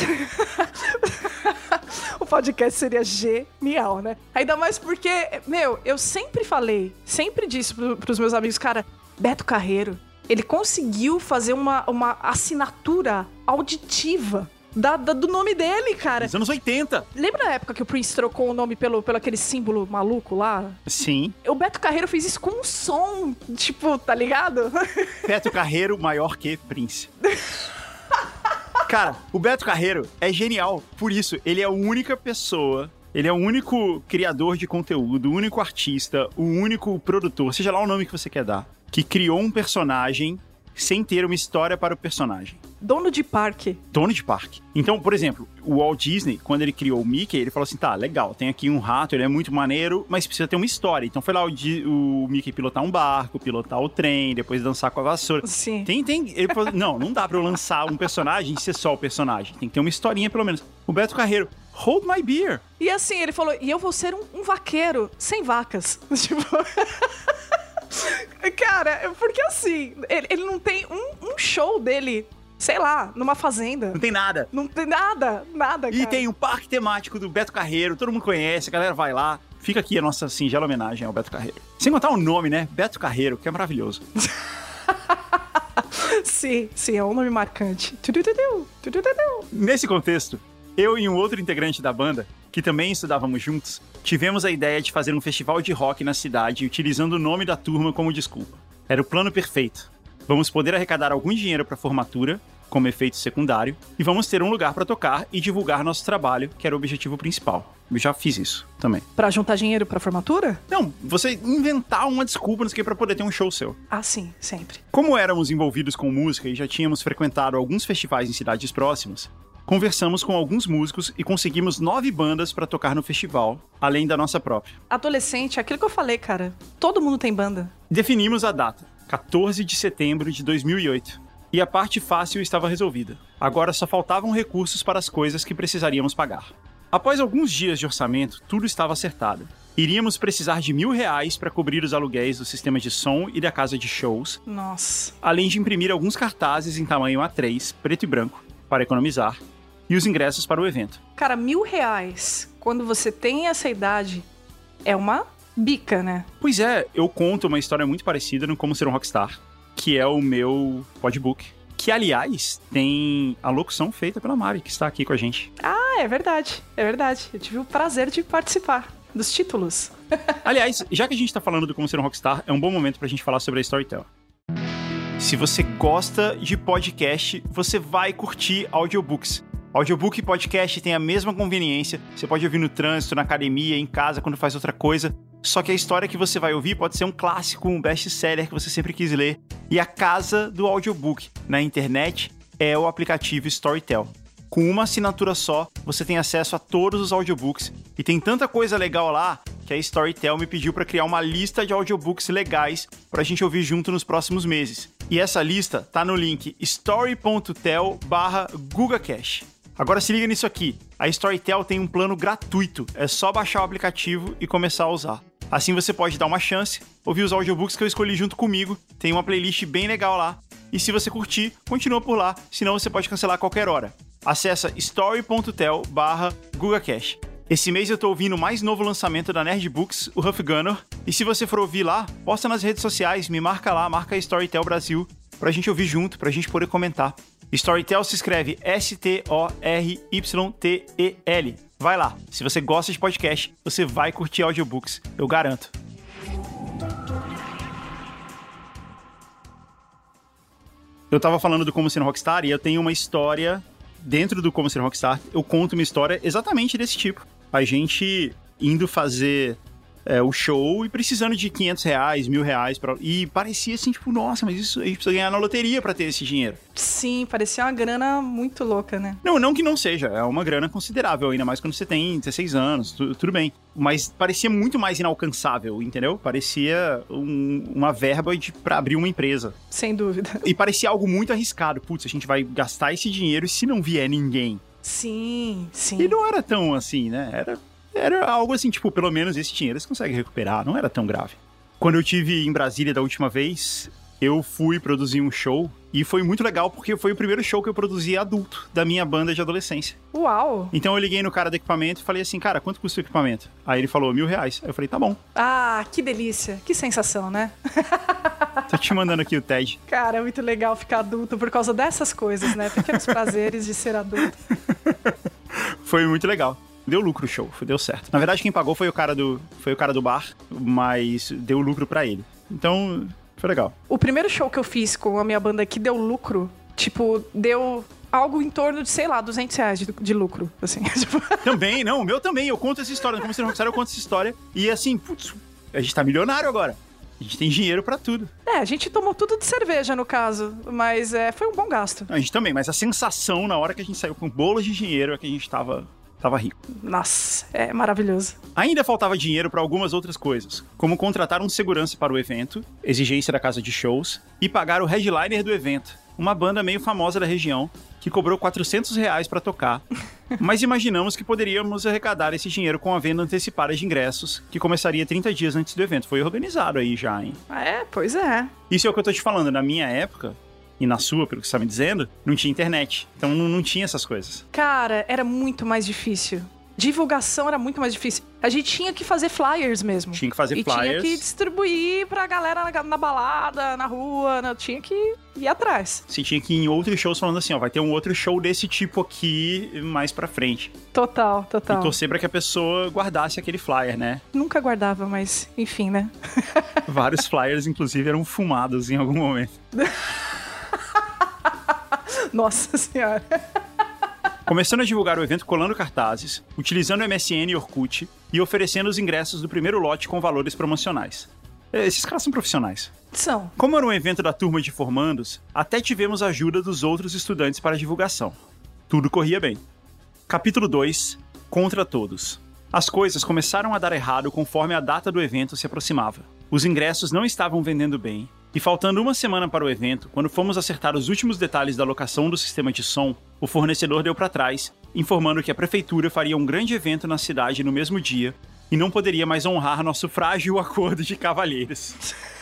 o podcast seria genial, né? Ainda mais porque, eu sempre disse pros meus amigos, cara, Beto Carreiro, ele conseguiu fazer uma assinatura auditiva do nome dele, cara. Nos anos 80. Lembra a época que o Prince trocou o nome pelo aquele símbolo maluco lá? Sim. O Beto Carreiro fez isso com um som, tipo, tá ligado? Beto Carreiro maior que Prince. Cara, o Beto Carreiro é genial. Por isso, ele é a única pessoa, ele é o único criador de conteúdo, o único artista, o único produtor, seja lá o nome que você quer dar, que criou um personagem sem ter uma história para o personagem. Dono de parque. Dono de parque. Então, por exemplo, o Walt Disney, quando ele criou o Mickey, ele falou assim, tá, legal, tem aqui um rato, ele é muito maneiro, mas precisa ter uma história. Então foi lá o Mickey pilotar um barco, pilotar o trem, depois dançar com a vassoura. Sim. Ele falou, não dá pra eu lançar um personagem e ser só o personagem. Tem que ter uma historinha, pelo menos. O Beto Carreiro Hold my beer. E assim, ele falou, e eu vou ser um vaqueiro sem vacas. Tipo... Cara, porque assim, ele não tem um show dele, sei lá, numa fazenda. Não tem nada. Não tem nada, cara. E tem um parque temático do Beto Carreiro, todo mundo conhece, a galera vai lá. Fica aqui a nossa singela homenagem ao Beto Carreiro. Sem contar o nome, né? Beto Carreiro, que é maravilhoso. Sim, é um nome marcante. Nesse contexto, eu e um outro integrante da banda, que também estudávamos juntos, tivemos a ideia de fazer um festival de rock na cidade utilizando o nome da turma como desculpa. Era o plano perfeito. Vamos poder arrecadar algum dinheiro para a formatura, como efeito secundário, e vamos ter um lugar para tocar e divulgar nosso trabalho, que era o objetivo principal. Eu já fiz isso também. Pra juntar dinheiro pra formatura? Não, você inventar uma desculpa, não sei o que, pra poder ter um show seu. Ah, sim, sempre. Como éramos envolvidos com música e já tínhamos frequentado alguns festivais em cidades próximas, conversamos com alguns músicos e conseguimos 9 bandas pra tocar no festival, além da nossa própria. Adolescente, aquilo que eu falei, cara. Todo mundo tem banda. Definimos a data, 14 de setembro de 2008. E a parte fácil estava resolvida. Agora só faltavam recursos para as coisas que precisaríamos pagar. Após alguns dias de orçamento, tudo estava acertado. Iríamos precisar de R$1.000 para cobrir os aluguéis do sistema de som e da casa de shows. Nossa. Além de imprimir alguns cartazes em tamanho A3, preto e branco, para economizar, e os ingressos para o evento. Cara, R$1.000, quando você tem essa idade, é uma bica, né? Pois é, eu conto uma história muito parecida no Como Ser um Rockstar, que é o meu podbook. Que, aliás, tem a locução feita pela Mari, que está aqui com a gente. Ah, é verdade. Eu tive o prazer de participar dos títulos. Aliás, já que a gente está falando do Como Ser um Rockstar, é um bom momento pra gente falar sobre a Storytel. Se você gosta de podcast, você vai curtir audiobooks. Audiobook e podcast tem a mesma conveniência. Você pode ouvir no trânsito, na academia, em casa, quando faz outra coisa. Só que a história que você vai ouvir pode ser um clássico, um best-seller que você sempre quis ler. E a casa do audiobook na internet é o aplicativo Storytel. Com uma assinatura só, você tem acesso a todos os audiobooks. E tem tanta coisa legal lá que a Storytel me pediu para criar uma lista de audiobooks legais pra gente ouvir junto nos próximos meses. E essa lista tá no link story.tel/GugaCast. Agora se liga nisso aqui. A Storytel tem um plano gratuito. É só baixar o aplicativo e começar a usar. Assim você pode dar uma chance, ouvir os audiobooks que eu escolhi junto comigo. Tem uma playlist bem legal lá. E se você curtir, continua por lá. Senão você pode cancelar a qualquer hora. Acessa story.tel/GugaCast. Esse mês eu tô ouvindo o mais novo lançamento da Nerd Books, o Huff Gunner. E se você for ouvir lá, posta nas redes sociais, me marca lá, marca Storytel Brasil, pra gente ouvir junto, pra gente poder comentar. Storytel se escreve STORYTEL. Vai lá, se você gosta de podcast, você vai curtir audiobooks, eu garanto. Eu tava falando do Como Ser um Rockstar e eu tenho uma história dentro do Como Ser um Rockstar. Eu conto uma história exatamente desse tipo. A gente indo fazer o show e precisando de R$500, R$1.000 e parecia assim, tipo, nossa, mas isso a gente precisa ganhar na loteria pra ter esse dinheiro. Sim, parecia uma grana muito louca, né? Não que não seja, é uma grana considerável, ainda mais quando você tem 16 anos, tudo bem. Mas parecia muito mais inalcançável, entendeu? Parecia uma verba pra abrir uma empresa. Sem dúvida. E parecia algo muito arriscado. Putz, a gente vai gastar esse dinheiro e se não vier ninguém? Sim. E não era tão assim, né? Era algo assim, tipo, pelo menos esse dinheiro você consegue recuperar, não era tão grave. Quando eu tive em Brasília da última vez, eu fui produzir um show e foi muito legal porque foi o primeiro show que eu produzi adulto da minha banda de adolescência. Uau! Então eu liguei no cara do equipamento e falei assim, cara, quanto custa o equipamento? Aí ele falou R$1.000. Aí eu falei, tá bom. Ah, que delícia, que sensação, né? Tô te mandando aqui o TED. Cara, é muito legal ficar adulto por causa dessas coisas, né? Pequenos prazeres de ser adulto. Foi muito legal. Deu lucro o show, deu certo. Na verdade, quem pagou foi o cara do bar, mas deu lucro pra ele. Então, foi legal. O primeiro show que eu fiz com a minha banda que deu lucro, tipo, deu algo em torno de, sei lá, R$200 de lucro, assim. Também, não, o meu também. Eu conto essa história. Como Ser um Rockstar, eu conto essa história. E assim, putz, a gente tá milionário agora. A gente tem dinheiro pra tudo. A gente tomou tudo de cerveja, no caso. Mas foi um bom gasto. A gente também, mas a sensação na hora que a gente saiu com bolas de dinheiro é que a gente tava rico. Nossa, é maravilhoso. Ainda faltava dinheiro para algumas outras coisas, como contratar um segurança para o evento, exigência da casa de shows, e pagar o headliner do evento, uma banda meio famosa da região, que cobrou R$400 para tocar, mas imaginamos que poderíamos arrecadar esse dinheiro com a venda antecipada de ingressos, que começaria 30 dias antes do evento. Foi organizado aí já, hein? Pois é. Isso é o que eu tô te falando, na minha época, e na sua, pelo que você tá me dizendo, não tinha internet, então não tinha essas coisas. Cara, era muito mais difícil. Divulgação era muito mais difícil. A gente tinha que fazer flyers mesmo. Tinha que fazer flyers. Tinha que distribuir pra galera na balada, na rua, tinha que ir atrás. Você tinha que ir em outros shows falando assim, ó, vai ter um outro show desse tipo aqui mais pra frente. Total. E torcer pra que a pessoa guardasse aquele flyer, né? Nunca guardava, mas enfim, né? Vários flyers, inclusive, eram fumados em algum momento. Nossa Senhora. Começando a divulgar o evento colando cartazes, utilizando MSN e Orkut e oferecendo os ingressos do primeiro lote com valores promocionais. Esses caras são profissionais. São. Como era um evento da turma de formandos, até tivemos a ajuda dos outros estudantes para a divulgação. Tudo corria bem. Capítulo 2. Contra todos. As coisas começaram a dar errado conforme a data do evento se aproximava. Os ingressos não estavam vendendo bem, e faltando uma semana para o evento, quando fomos acertar os últimos detalhes da locação do sistema de som, o fornecedor deu para trás, informando que a prefeitura faria um grande evento na cidade no mesmo dia e não poderia mais honrar nosso frágil acordo de cavalheiros.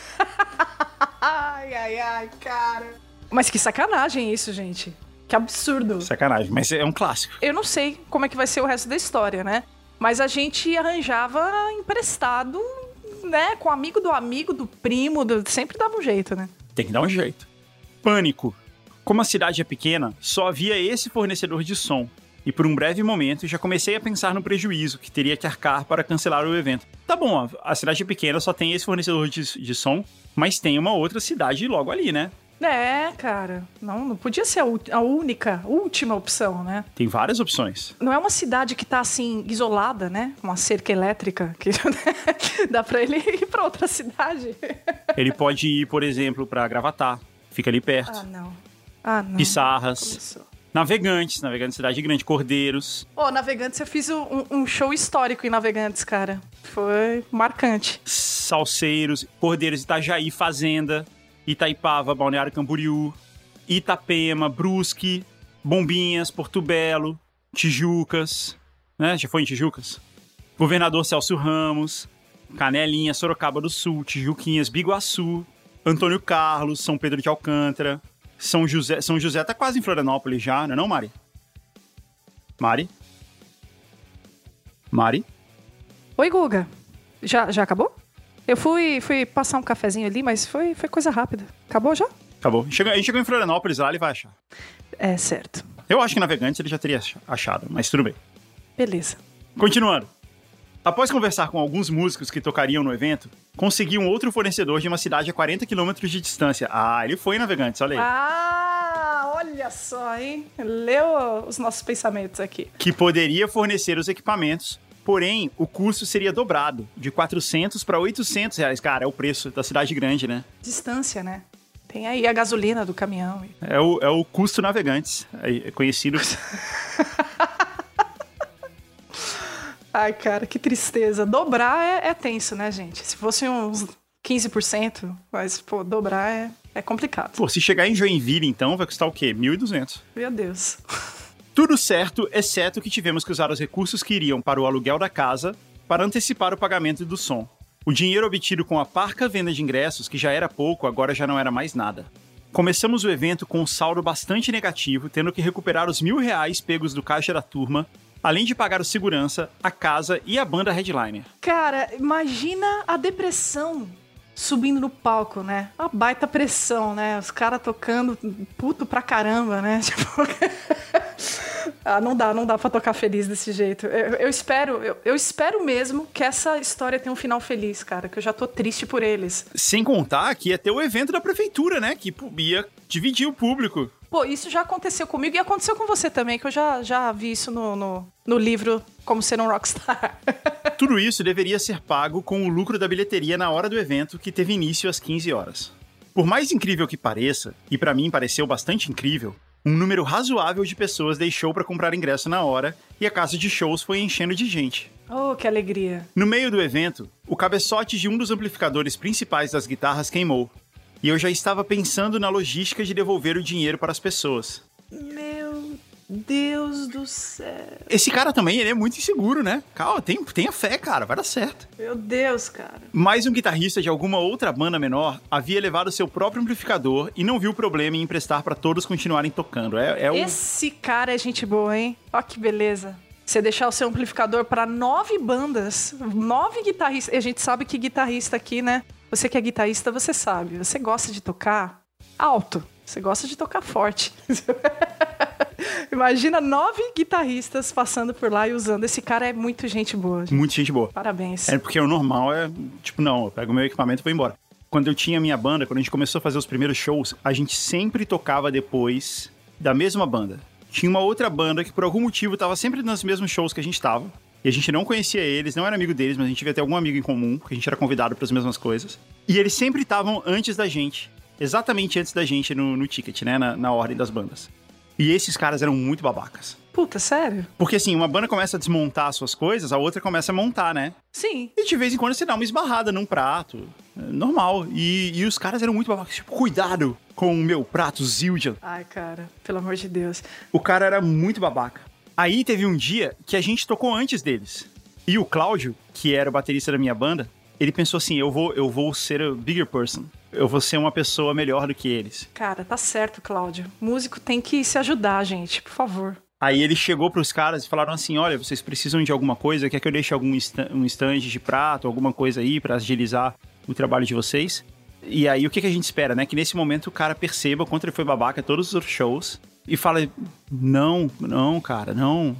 Ai, cara. Mas que sacanagem isso, gente. Que absurdo. Sacanagem, mas é um clássico. Eu não sei como é que vai ser o resto da história, né? Mas a gente arranjava emprestado, né? Com amigo, do primo, sempre dava um jeito, né? Tem que dar um jeito. Pânico. Como a cidade é pequena, só havia esse fornecedor de som. E por um breve momento já comecei a pensar no prejuízo que teria que arcar para cancelar o evento. Tá bom, a cidade é pequena, só tem esse fornecedor de som, mas tem uma outra cidade logo ali, né? Cara, não podia ser a última opção, né? Tem várias opções. Não é uma cidade que tá, assim, isolada, né? Uma cerca elétrica, que dá pra ele ir pra outra cidade. Ele pode ir, por exemplo, pra Gravatá, fica ali perto. Ah, não. Pissarras. Começou. Navegantes, cidade grande, Cordeiros. Navegantes, eu fiz um show histórico em Navegantes, cara. Foi marcante. Salseiros, Cordeiros, Itajaí, Fazenda, Itaipava, Balneário Camboriú, Itapema, Brusque, Bombinhas, Porto Belo, Tijucas, né? Já foi em Tijucas? Governador Celso Ramos, Canelinha, Sorocaba do Sul, Tijuquinhas, Biguaçu, Antônio Carlos, São Pedro de Alcântara, São José tá quase em Florianópolis já, não é não, Mari? Mari? Oi, Guga. Já acabou? Eu fui passar um cafezinho ali, mas foi coisa rápida. Acabou já? Acabou. A gente chegou em Florianópolis lá, ele vai achar. É, certo. Eu acho que Navegantes ele já teria achado, mas tudo bem. Beleza. Continuando. Após conversar com alguns músicos que tocariam no evento, consegui um outro fornecedor de uma cidade a 40 km de distância. Ah, ele foi em Navegantes, olha aí. Ah, olha só, hein? Leu os nossos pensamentos aqui. Que poderia fornecer os equipamentos, porém, o custo seria dobrado, de R$400 para R$800. Cara, é o preço da cidade grande, né? Distância, né? Tem aí a gasolina do caminhão. É o custo Navegantes, é conhecido... Ai, cara, que tristeza. Dobrar é tenso, né, gente? Se fosse uns 15%, mas, pô, dobrar é complicado. Pô, se chegar em Joinville, então, vai custar o quê? 1.200. Meu Deus. Tudo certo, exceto que tivemos que usar os recursos que iriam para o aluguel da casa para antecipar o pagamento do som. O dinheiro obtido com a parca venda de ingressos, que já era pouco, agora já não era mais nada. Começamos o evento com um saldo bastante negativo, tendo que recuperar os R$1.000 pegos do caixa da turma, além de pagar o segurança, a casa e a banda headliner. Cara, imagina a depressão subindo no palco, né? A baita pressão, né? Os caras tocando puto pra caramba, né? Tipo... não dá pra tocar feliz desse jeito. Eu espero mesmo que essa história tenha um final feliz, cara, que eu já tô triste por eles. Sem contar que ia ter o evento da prefeitura, né? Que ia dividir o público. Pô, isso já aconteceu comigo e aconteceu com você também, que eu já vi isso no livro Como Ser um Rockstar. Tudo isso deveria ser pago com o lucro da bilheteria na hora do evento, que teve início às 15 horas. Por mais incrível que pareça, e pra mim pareceu bastante incrível, um número razoável de pessoas deixou pra comprar ingresso na hora e a casa de shows foi enchendo de gente. Oh, que alegria. No meio do evento, o cabeçote de um dos amplificadores principais das guitarras queimou. e eu já estava pensando na logística de devolver o dinheiro para as pessoas. Meu Deus do céu. Esse cara também, ele é muito inseguro, né? Calma, tenha fé, cara, vai dar certo. Meu Deus, cara. Mais um guitarrista de alguma outra banda menor havia levado seu próprio amplificador e não viu problema em emprestar para todos continuarem tocando. Esse cara é gente boa, hein? Ó que beleza. Você deixar o seu amplificador para 9 bandas, 9 guitarristas. E a gente sabe que guitarrista aqui, né? Você que é guitarrista, você sabe. Você gosta de tocar alto. Você gosta de tocar forte. Imagina 9 guitarristas passando por lá e usando. Esse cara é muito gente boa. Gente. Muito gente boa. Parabéns. É porque o normal é, tipo, não, eu pego o meu equipamento e vou embora. Quando eu tinha a minha banda, quando a gente começou a fazer os primeiros shows, a gente sempre tocava depois da mesma banda. Tinha uma outra banda que por algum motivo tava sempre nos mesmos shows que a gente tava. E a gente não conhecia eles, não era amigo deles, mas a gente devia ter algum amigo em comum, porque a gente era convidado para as mesmas coisas. E eles sempre estavam antes da gente, exatamente antes da gente no ticket, né, na ordem das bandas. E esses caras eram muito babacas. Puta, sério? Porque assim, uma banda começa a desmontar as suas coisas, a outra começa a montar, né? Sim. E de vez em quando você dá uma esbarrada num prato. Normal. E os caras eram muito babacas. Tipo, cuidado com o meu prato Zildjian. Ai, cara, pelo amor de Deus. O cara era muito babaca. Aí teve um dia que a gente tocou antes deles. E o Cláudio, que era o baterista da minha banda, ele pensou assim, eu vou ser a bigger person. Eu vou ser uma pessoa melhor do que eles. Cara, tá certo, Cláudio. Músico tem que se ajudar, gente, por favor. Aí ele chegou pros caras e falaram assim, olha, vocês precisam de alguma coisa? Quer que eu deixe um stand de prato, alguma coisa aí pra agilizar o trabalho de vocês? E aí o que a gente espera, né? Que nesse momento o cara perceba o quanto ele foi babaca todos os outros shows e fala, não, cara, não.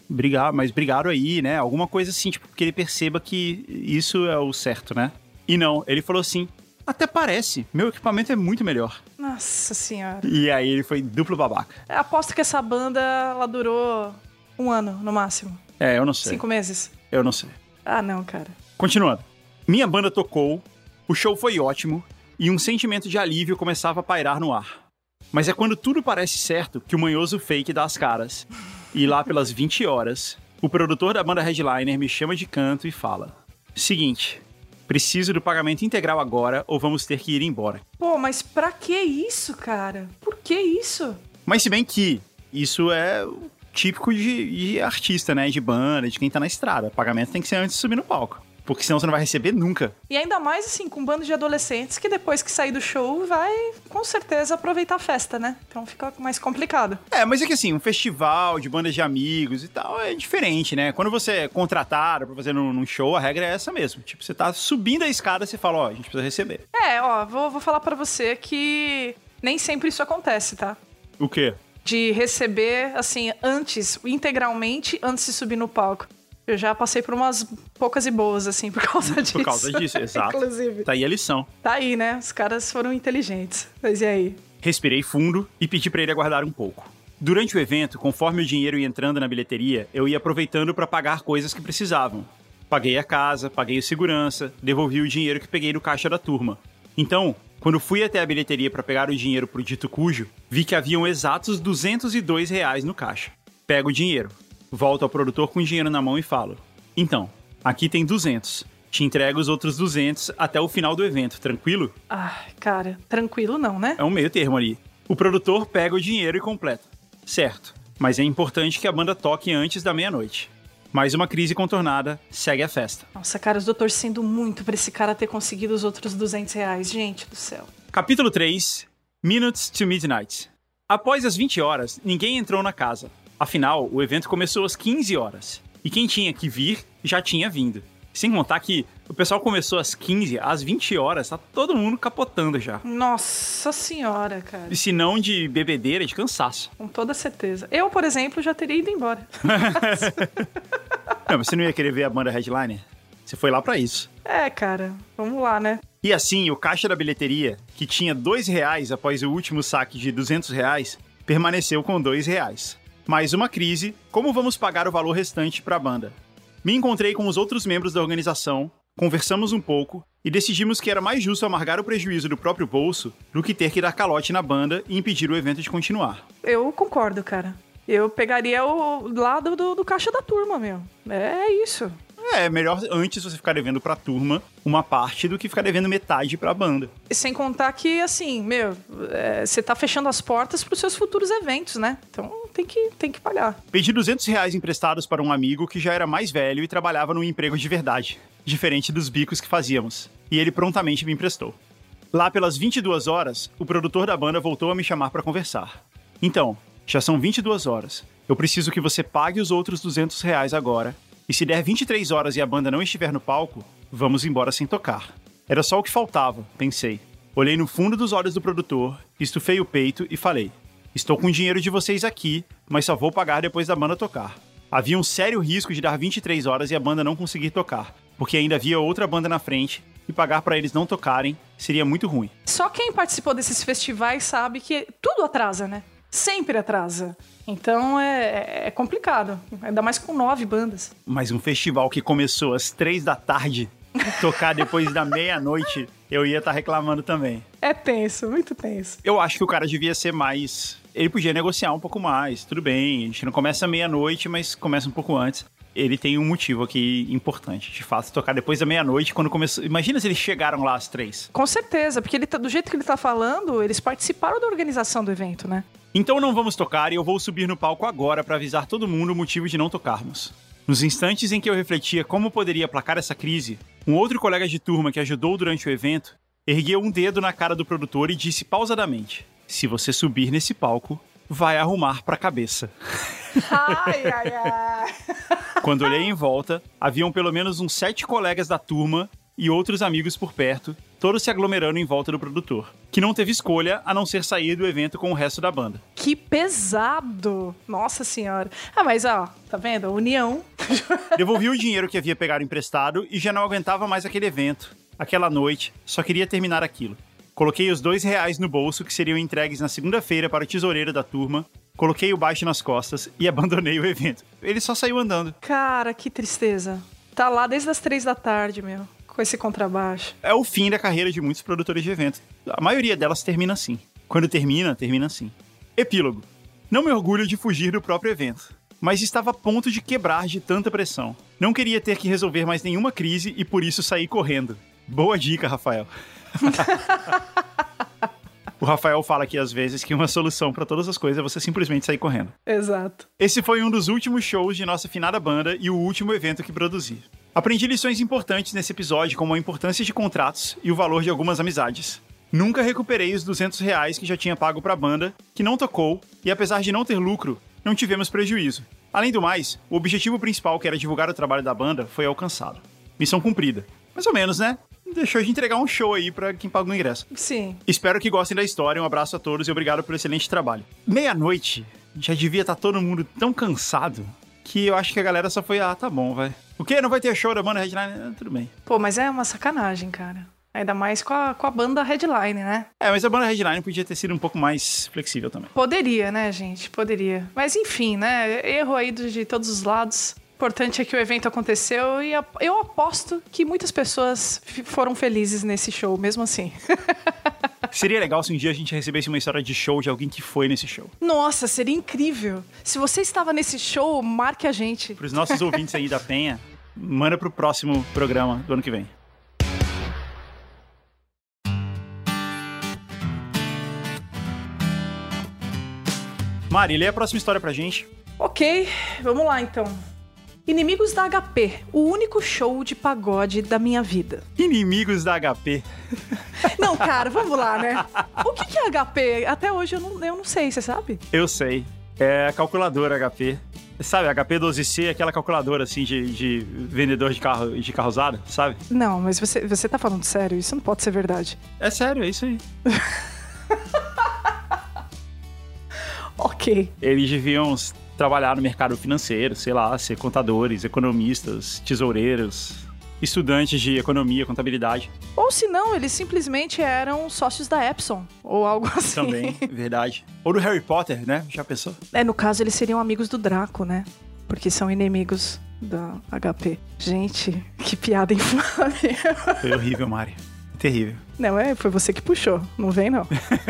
Mas brigaram aí, né? Alguma coisa assim, tipo, que ele perceba que isso é o certo, né? E não, ele falou assim, até parece, meu equipamento é muito melhor. Nossa senhora. E aí ele foi duplo babaca. Aposto que essa banda, ela durou 1 ano, no máximo. É, eu não sei. 5 meses. Eu não sei. Ah, não, cara. Continuando. Minha banda tocou, o show foi ótimo e um sentimento de alívio começava a pairar no ar. Mas é quando tudo parece certo que o manhoso fake dá as caras. E lá pelas 20 horas, o produtor da banda Headliner me chama de canto e fala: seguinte, preciso do pagamento integral agora ou vamos ter que ir embora. Pô, mas pra que isso, cara? Por que isso? Mas se bem que isso é típico de artista, né? De banda, de quem tá na estrada. O pagamento tem que ser antes de subir no palco. Porque senão você não vai receber nunca. E ainda mais, assim, com um bando de adolescentes que depois que sair do show vai, com certeza, aproveitar a festa, né? Então fica mais complicado. É, mas é que assim, um festival de bandas de amigos e tal é diferente, né? Quando você é contratado pra fazer num show, a regra é essa mesmo. Tipo, você tá subindo a escada, você fala, ó, a gente precisa receber. É, ó, vou falar pra você que nem sempre isso acontece, tá? O quê? De receber, assim, integralmente, antes de subir no palco. Eu já passei por umas poucas e boas, assim, por causa disso. Por causa disso, exato. Inclusive. Tá aí a lição. Tá aí, né? Os caras foram inteligentes. Mas e aí? Respirei fundo e pedi pra ele aguardar um pouco. Durante o evento, conforme o dinheiro ia entrando na bilheteria, eu ia aproveitando pra pagar coisas que precisavam. Paguei a casa, paguei o segurança, devolvi o dinheiro que peguei no caixa da turma. Então, quando fui até a bilheteria pra pegar o dinheiro pro dito cujo, vi que haviam exatos R$202 no caixa. Pego o dinheiro. Volto ao produtor com o dinheiro na mão e falo: então, aqui tem 200. Te entrego os outros 200 até o final do evento, tranquilo? Ah, cara, tranquilo não, né? É um meio termo ali. O produtor pega o dinheiro e completa. Certo, mas é importante que a banda toque antes da meia-noite. Mais uma crise contornada, segue a festa. Nossa, cara, eu tô torcendo muito pra esse cara ter conseguido os outros R$200, gente do céu. Capítulo 3, Minutes to Midnight. Após as 20 horas, ninguém entrou na casa. Afinal, o evento começou às 15 horas. E quem tinha que vir, já tinha vindo. Sem contar que o pessoal começou às 15, às 20 horas, tá todo mundo capotando já. Nossa senhora, cara. E se não de bebedeira, de cansaço. Com toda certeza. Eu, por exemplo, já teria ido embora. Não, mas você não ia querer ver a banda Headliner? Você foi lá pra isso. É, cara, vamos lá, né? E assim, o caixa da bilheteria, que tinha R$2 após o último saque de R$200, permaneceu com R$2. Mais uma crise, como vamos pagar o valor restante para a banda? Me encontrei com os outros membros da organização, conversamos um pouco e decidimos que era mais justo amargar o prejuízo do próprio bolso do que ter que dar calote na banda e impedir o evento de continuar. Eu concordo, cara. Eu pegaria o lado do caixa da turma, meu. É isso. É melhor antes você ficar devendo pra turma uma parte do que ficar devendo metade pra banda. E sem contar que, assim, você tá fechando as portas pros seus futuros eventos, né? Então tem que pagar. Pedi R$200 emprestados para um amigo que já era mais velho e trabalhava num emprego de verdade, diferente dos bicos que fazíamos. E ele prontamente me emprestou. Lá pelas 22 horas, o produtor da banda voltou a me chamar pra conversar. Então, já são 22 horas. Eu preciso que você pague os outros R$200 agora. E se der 23 horas e a banda não estiver no palco, vamos embora sem tocar. Era só o que faltava, pensei. Olhei no fundo dos olhos do produtor, estufei o peito e falei: estou com o dinheiro de vocês aqui, mas só vou pagar depois da banda tocar. Havia um sério risco de dar 23 horas e a banda não conseguir tocar, porque ainda havia outra banda na frente e pagar pra eles não tocarem seria muito ruim. Só quem participou desses festivais sabe que tudo atrasa, né? Sempre atrasa. Então é complicado, ainda mais com 9 bandas. Mas um festival que começou às 3 da tarde, tocar depois da meia-noite, eu ia estar reclamando também. É tenso, muito tenso. Eu acho que o cara devia ser mais... Ele podia negociar um pouco mais, tudo bem, a gente não começa meia-noite, mas começa um pouco antes. Ele tem um motivo aqui importante, de fato, tocar depois da meia-noite, quando começou... Imagina se eles chegaram lá às 3. Com certeza, porque do jeito que ele tá falando, eles participaram da organização do evento, né? Então não vamos tocar e eu vou subir no palco agora para avisar todo mundo o motivo de não tocarmos. Nos instantes em que eu refletia como poderia aplacar essa crise, um outro colega de turma que ajudou durante o evento ergueu um dedo na cara do produtor e disse pausadamente: se você subir nesse palco, vai arrumar pra cabeça. Ai, ai, ai. Quando olhei em volta, haviam pelo menos uns 7 colegas da turma e outros amigos por perto, todos se aglomerando em volta do produtor, que não teve escolha a não ser sair do evento com o resto da banda. Que pesado! Nossa senhora. Ah, mas ó, tá vendo? A união. Devolvi o dinheiro que havia pegado emprestado e já não aguentava mais aquele evento, aquela noite, só queria terminar aquilo. Coloquei os R$2 no bolso que seriam entregues na segunda-feira para o tesoureiro da turma, coloquei o baixo nas costas e abandonei o evento. Ele só saiu andando. Cara, que tristeza. Tá lá desde as 3 da tarde, meu. Com esse contrabaixo. É o fim da carreira de muitos produtores de eventos. A maioria delas termina assim. Quando termina assim. Epílogo. Não me orgulho de fugir do próprio evento, mas estava a ponto de quebrar de tanta pressão. Não queria ter que resolver mais nenhuma crise e por isso saí correndo. Boa dica, Rafael. O Rafael fala aqui às vezes que uma solução pra todas as coisas é você simplesmente sair correndo. Exato. Esse foi um dos últimos shows de nossa finada banda e o último evento que produzi. Aprendi lições importantes nesse episódio, como a importância de contratos e o valor de algumas amizades. Nunca recuperei os R$200 que já tinha pago pra banda, que não tocou, e apesar de não ter lucro, não tivemos prejuízo. Além do mais, o objetivo principal, que era divulgar o trabalho da banda, foi alcançado. Missão cumprida. Mais ou menos, né? Deixou de entregar um show aí pra quem pagou o ingresso. Sim. Espero que gostem da história, um abraço a todos e obrigado pelo excelente trabalho. Meia-noite, já devia estar todo mundo tão cansado que eu acho que a galera só foi, tá bom, vai. O quê? Não vai ter show da banda Headline? Tudo bem. Pô, mas é uma sacanagem, cara. Ainda mais com a banda Headline, né? Mas a banda Headline podia ter sido um pouco mais flexível também. Poderia, né, gente? Poderia. Mas enfim, né? Erro aí de todos os lados. O importante é que o evento aconteceu e eu aposto que muitas pessoas foram felizes nesse show, mesmo assim. Seria legal se um dia a gente recebesse uma história de show de alguém que foi nesse show. Nossa, seria incrível. Se você estava nesse show, marque a gente. Para os nossos ouvintes aí da Penha, manda pro próximo programa do ano que vem. Mari, lê a próxima história pra gente. Ok, vamos lá então. Inimigos da HP, o único show de pagode da minha vida. Inimigos da HP. Não, cara, vamos lá, né? O que é HP? Até hoje eu não sei, você sabe? Eu sei. É a calculadora HP. Sabe, a HP 12C, aquela calculadora assim de vendedor de carro usado, sabe? Não, mas você tá falando sério? Isso não pode ser verdade. É sério, é isso aí. Ok. Eles deviam trabalhar no mercado financeiro, sei lá, ser contadores, economistas, tesoureiros, estudantes de economia, contabilidade. Ou se não, eles simplesmente eram sócios da Epson, ou algo assim. Também, verdade. Ou do Harry Potter, né? Já pensou? No caso, eles seriam amigos do Draco, né? Porque são inimigos da HP. Gente, que piada infame. Foi horrível, Mari. Terrível. Não, foi você que puxou. Não vem, não.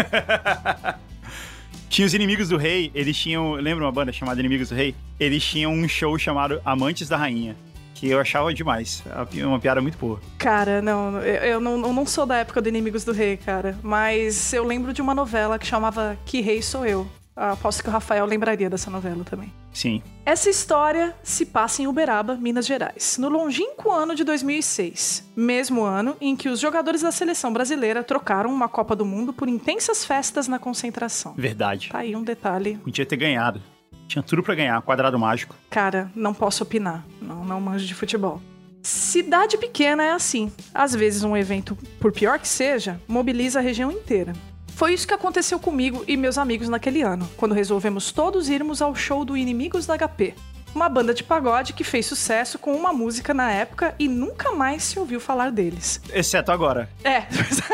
Tinha os Inimigos do Rei, eles tinham... Lembra uma banda chamada Inimigos do Rei? Eles tinham um show chamado Amantes da Rainha. que eu achava demais. Uma piada muito boa. Cara, não, eu não sou da época do Inimigos do Rei, cara. Mas eu lembro de uma novela que chamava Que Rei Sou Eu. Aposto que o Rafael lembraria dessa novela também. Sim. Essa história se passa em Uberaba, Minas Gerais, no longínquo ano de 2006. Mesmo ano em que os jogadores da seleção brasileira trocaram uma Copa do Mundo por intensas festas na concentração. Verdade. Tá aí um detalhe. Podia ter ganhado. Tinha tudo pra ganhar, quadrado mágico. Cara, não posso opinar. Não manjo de futebol. Cidade pequena é assim. Às vezes um evento, por pior que seja, mobiliza a região inteira. Foi isso que aconteceu comigo e meus amigos naquele ano, quando resolvemos todos irmos ao show do Inimigos da HP. Uma banda de pagode que fez sucesso com uma música na época e nunca mais se ouviu falar deles. Exceto agora. É.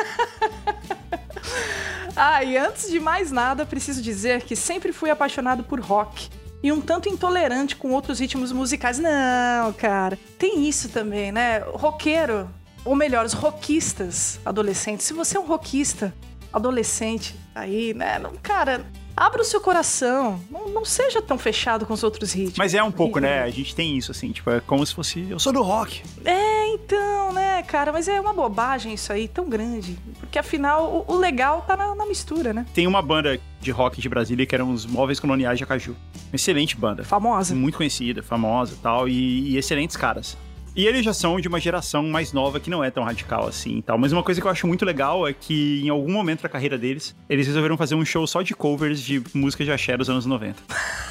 E antes de mais nada, preciso dizer que sempre fui apaixonado por rock. E um tanto intolerante com outros ritmos musicais. Não, cara. Tem isso também, né? Roqueiro, ou melhor, os rockistas adolescentes. Se você é um rockista adolescente aí, né? Não, cara, abra o seu coração. Não seja tão fechado com os outros ritmos. Mas é um pouco, né? A gente tem isso, assim. Tipo, é como se fosse... Eu sou do rock. Então, né, cara? Mas é uma bobagem isso aí, tão grande. Porque, afinal, o legal tá na mistura, né? Tem uma banda de rock de Brasília que eram os Móveis Coloniais de Acaju. Uma excelente banda. Famosa. Muito conhecida, famosa e tal. E excelentes caras. E eles já são de uma geração mais nova que não é tão radical assim e tal. Mas uma coisa que eu acho muito legal é que em algum momento da carreira deles, eles resolveram fazer um show só de covers de música de axé dos anos 90.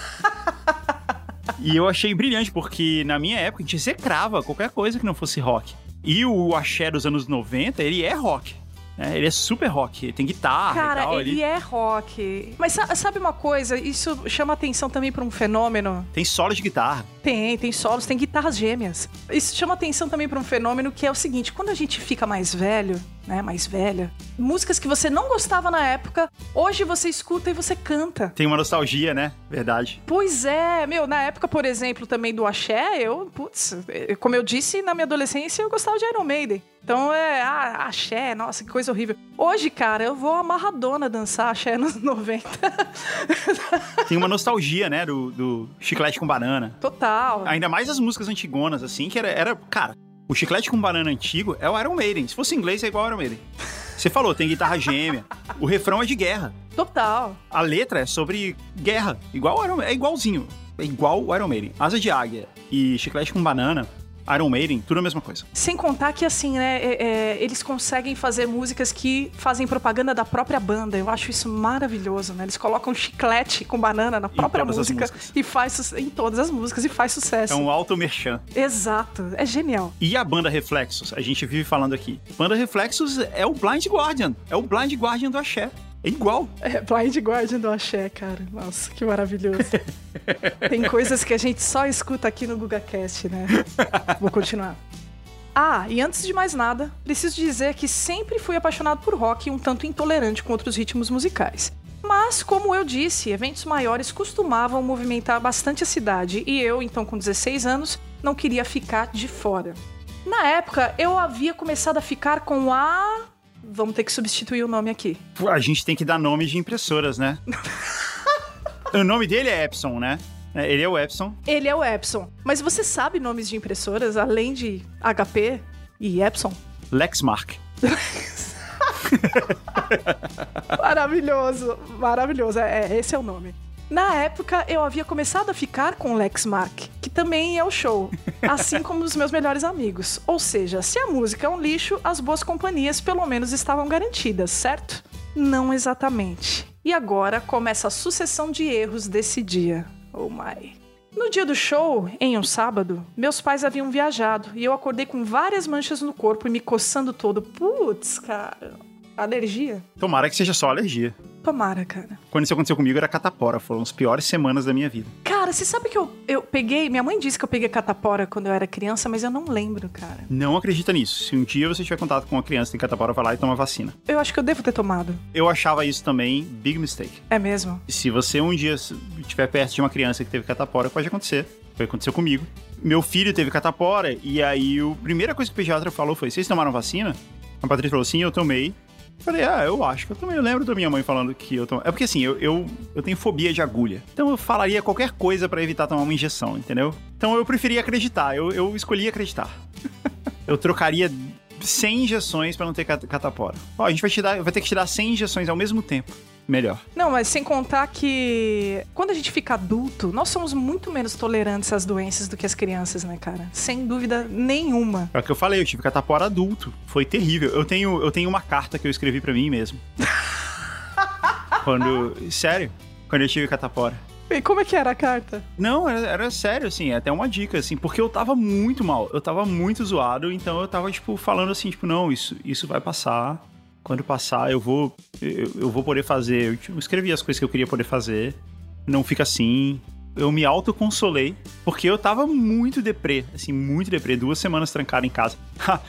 E eu achei brilhante, porque na minha época a gente execrava qualquer coisa que não fosse rock. E o axé dos anos 90, ele é rock. Ele é super rock, ele tem guitarra e tal. Cara, ele é rock. Mas sabe uma coisa? Isso chama atenção também pra um fenômeno. Tem solos de guitarra. Tem solos, tem guitarras gêmeas. Isso chama atenção também pra um fenômeno que é o seguinte: quando a gente fica mais velho, né, mais velha, músicas que você não gostava na época, hoje você escuta e você canta. Tem uma nostalgia, né? Verdade. Pois é, na época, por exemplo, também do axé, como eu disse, na minha adolescência eu gostava de Iron Maiden. Então axé, nossa, que coisa horrível. Hoje, cara, eu vou amarradona dançar axé nos 90. Tem uma nostalgia, né, do Chiclete com Banana. Total. Ainda mais as músicas antigonas, assim, que era cara, o Chiclete com Banana antigo é o Iron Maiden. Se fosse inglês, é igual ao Iron Maiden. Você falou, tem guitarra gêmea. O refrão é de guerra. Total. A letra é sobre guerra. É igualzinho. É igual o Iron Maiden. Asa de Águia e Chiclete com Banana, Iron Maiden, tudo a mesma coisa. Sem contar que, assim, né, eles conseguem fazer músicas que fazem propaganda da própria banda. Eu acho isso maravilhoso, né? Eles colocam chiclete com banana na própria música e faz em todas as músicas e faz sucesso. É um auto-merchan. Exato, é genial. E a banda Reflexos, a gente vive falando aqui. Banda Reflexos é o Blind Guardian, é o Blind Guardian do axé. É igual. É, Blind Guardian do axé, cara. Nossa, que maravilhoso. Tem coisas que a gente só escuta aqui no GugaCast, né? Vou continuar. E antes de mais nada, preciso dizer que sempre fui apaixonado por rock e um tanto intolerante com outros ritmos musicais. Mas, como eu disse, eventos maiores costumavam movimentar bastante a cidade e eu, então com 16 anos, não queria ficar de fora. Na época, eu havia começado a ficar com a... Vamos ter que substituir o nome aqui. A gente tem que dar nomes de impressoras, né? O nome dele é Epson, né? Ele é o Epson. Ele é o Epson. Mas você sabe nomes de impressoras, além de HP e Epson? Lexmark. Maravilhoso, maravilhoso. Esse é o nome. Na época, eu havia começado a ficar com o Lexmark, que também é o show, assim como os meus melhores amigos. Ou seja, se a música é um lixo, as boas companhias pelo menos estavam garantidas, certo? Não exatamente. E agora começa a sucessão de erros desse dia. Oh my. No dia do show, em um sábado, meus pais haviam viajado e eu acordei com várias manchas no corpo e me coçando todo. Putz, cara, alergia? Tomara que seja só alergia. Tomara, cara. Quando isso aconteceu comigo, era catapora. Foram as piores semanas da minha vida. Cara, você sabe que eu peguei... Minha mãe disse que eu peguei catapora quando eu era criança, mas eu não lembro, cara. Não acredita nisso. Se um dia você tiver contato com uma criança que tem catapora, vai lá e toma vacina. Eu acho que eu devo ter tomado. Eu achava isso também big mistake. É mesmo? Se você um dia estiver perto de uma criança que teve catapora, pode acontecer. Foi o que aconteceu comigo. Meu filho teve catapora, e aí a primeira coisa que o pediatra falou foi: vocês tomaram vacina? A Patrícia falou: sim, eu tomei. Falei, eu acho que eu também lembro da minha mãe falando que eu tomo... É porque assim, eu tenho fobia de agulha. Então eu falaria qualquer coisa pra evitar tomar uma injeção, entendeu? Então eu preferia acreditar, eu escolhi acreditar. Eu trocaria 100 injeções pra não ter catapora. Ó, a gente vai ter que te dar 100 injeções ao mesmo tempo. Melhor. Não, mas sem contar que quando a gente fica adulto, nós somos muito menos tolerantes às doenças do que as crianças, né, cara? Sem dúvida nenhuma. É o que eu falei, eu tive catapora adulto. Foi terrível. Eu tenho uma carta que eu escrevi pra mim mesmo. Sério? Quando eu tive catapora. E como é que era a carta? Não, era sério, assim, até uma dica, assim, porque eu tava muito mal, eu tava muito zoado, então eu tava, tipo, falando assim, tipo, não, isso vai passar. Quando passar, eu vou poder fazer. Eu escrevi as coisas que eu queria poder fazer. Não fica assim. Eu me autoconsolei, porque eu tava muito deprê. Assim, muito deprê. 2 semanas trancado em casa.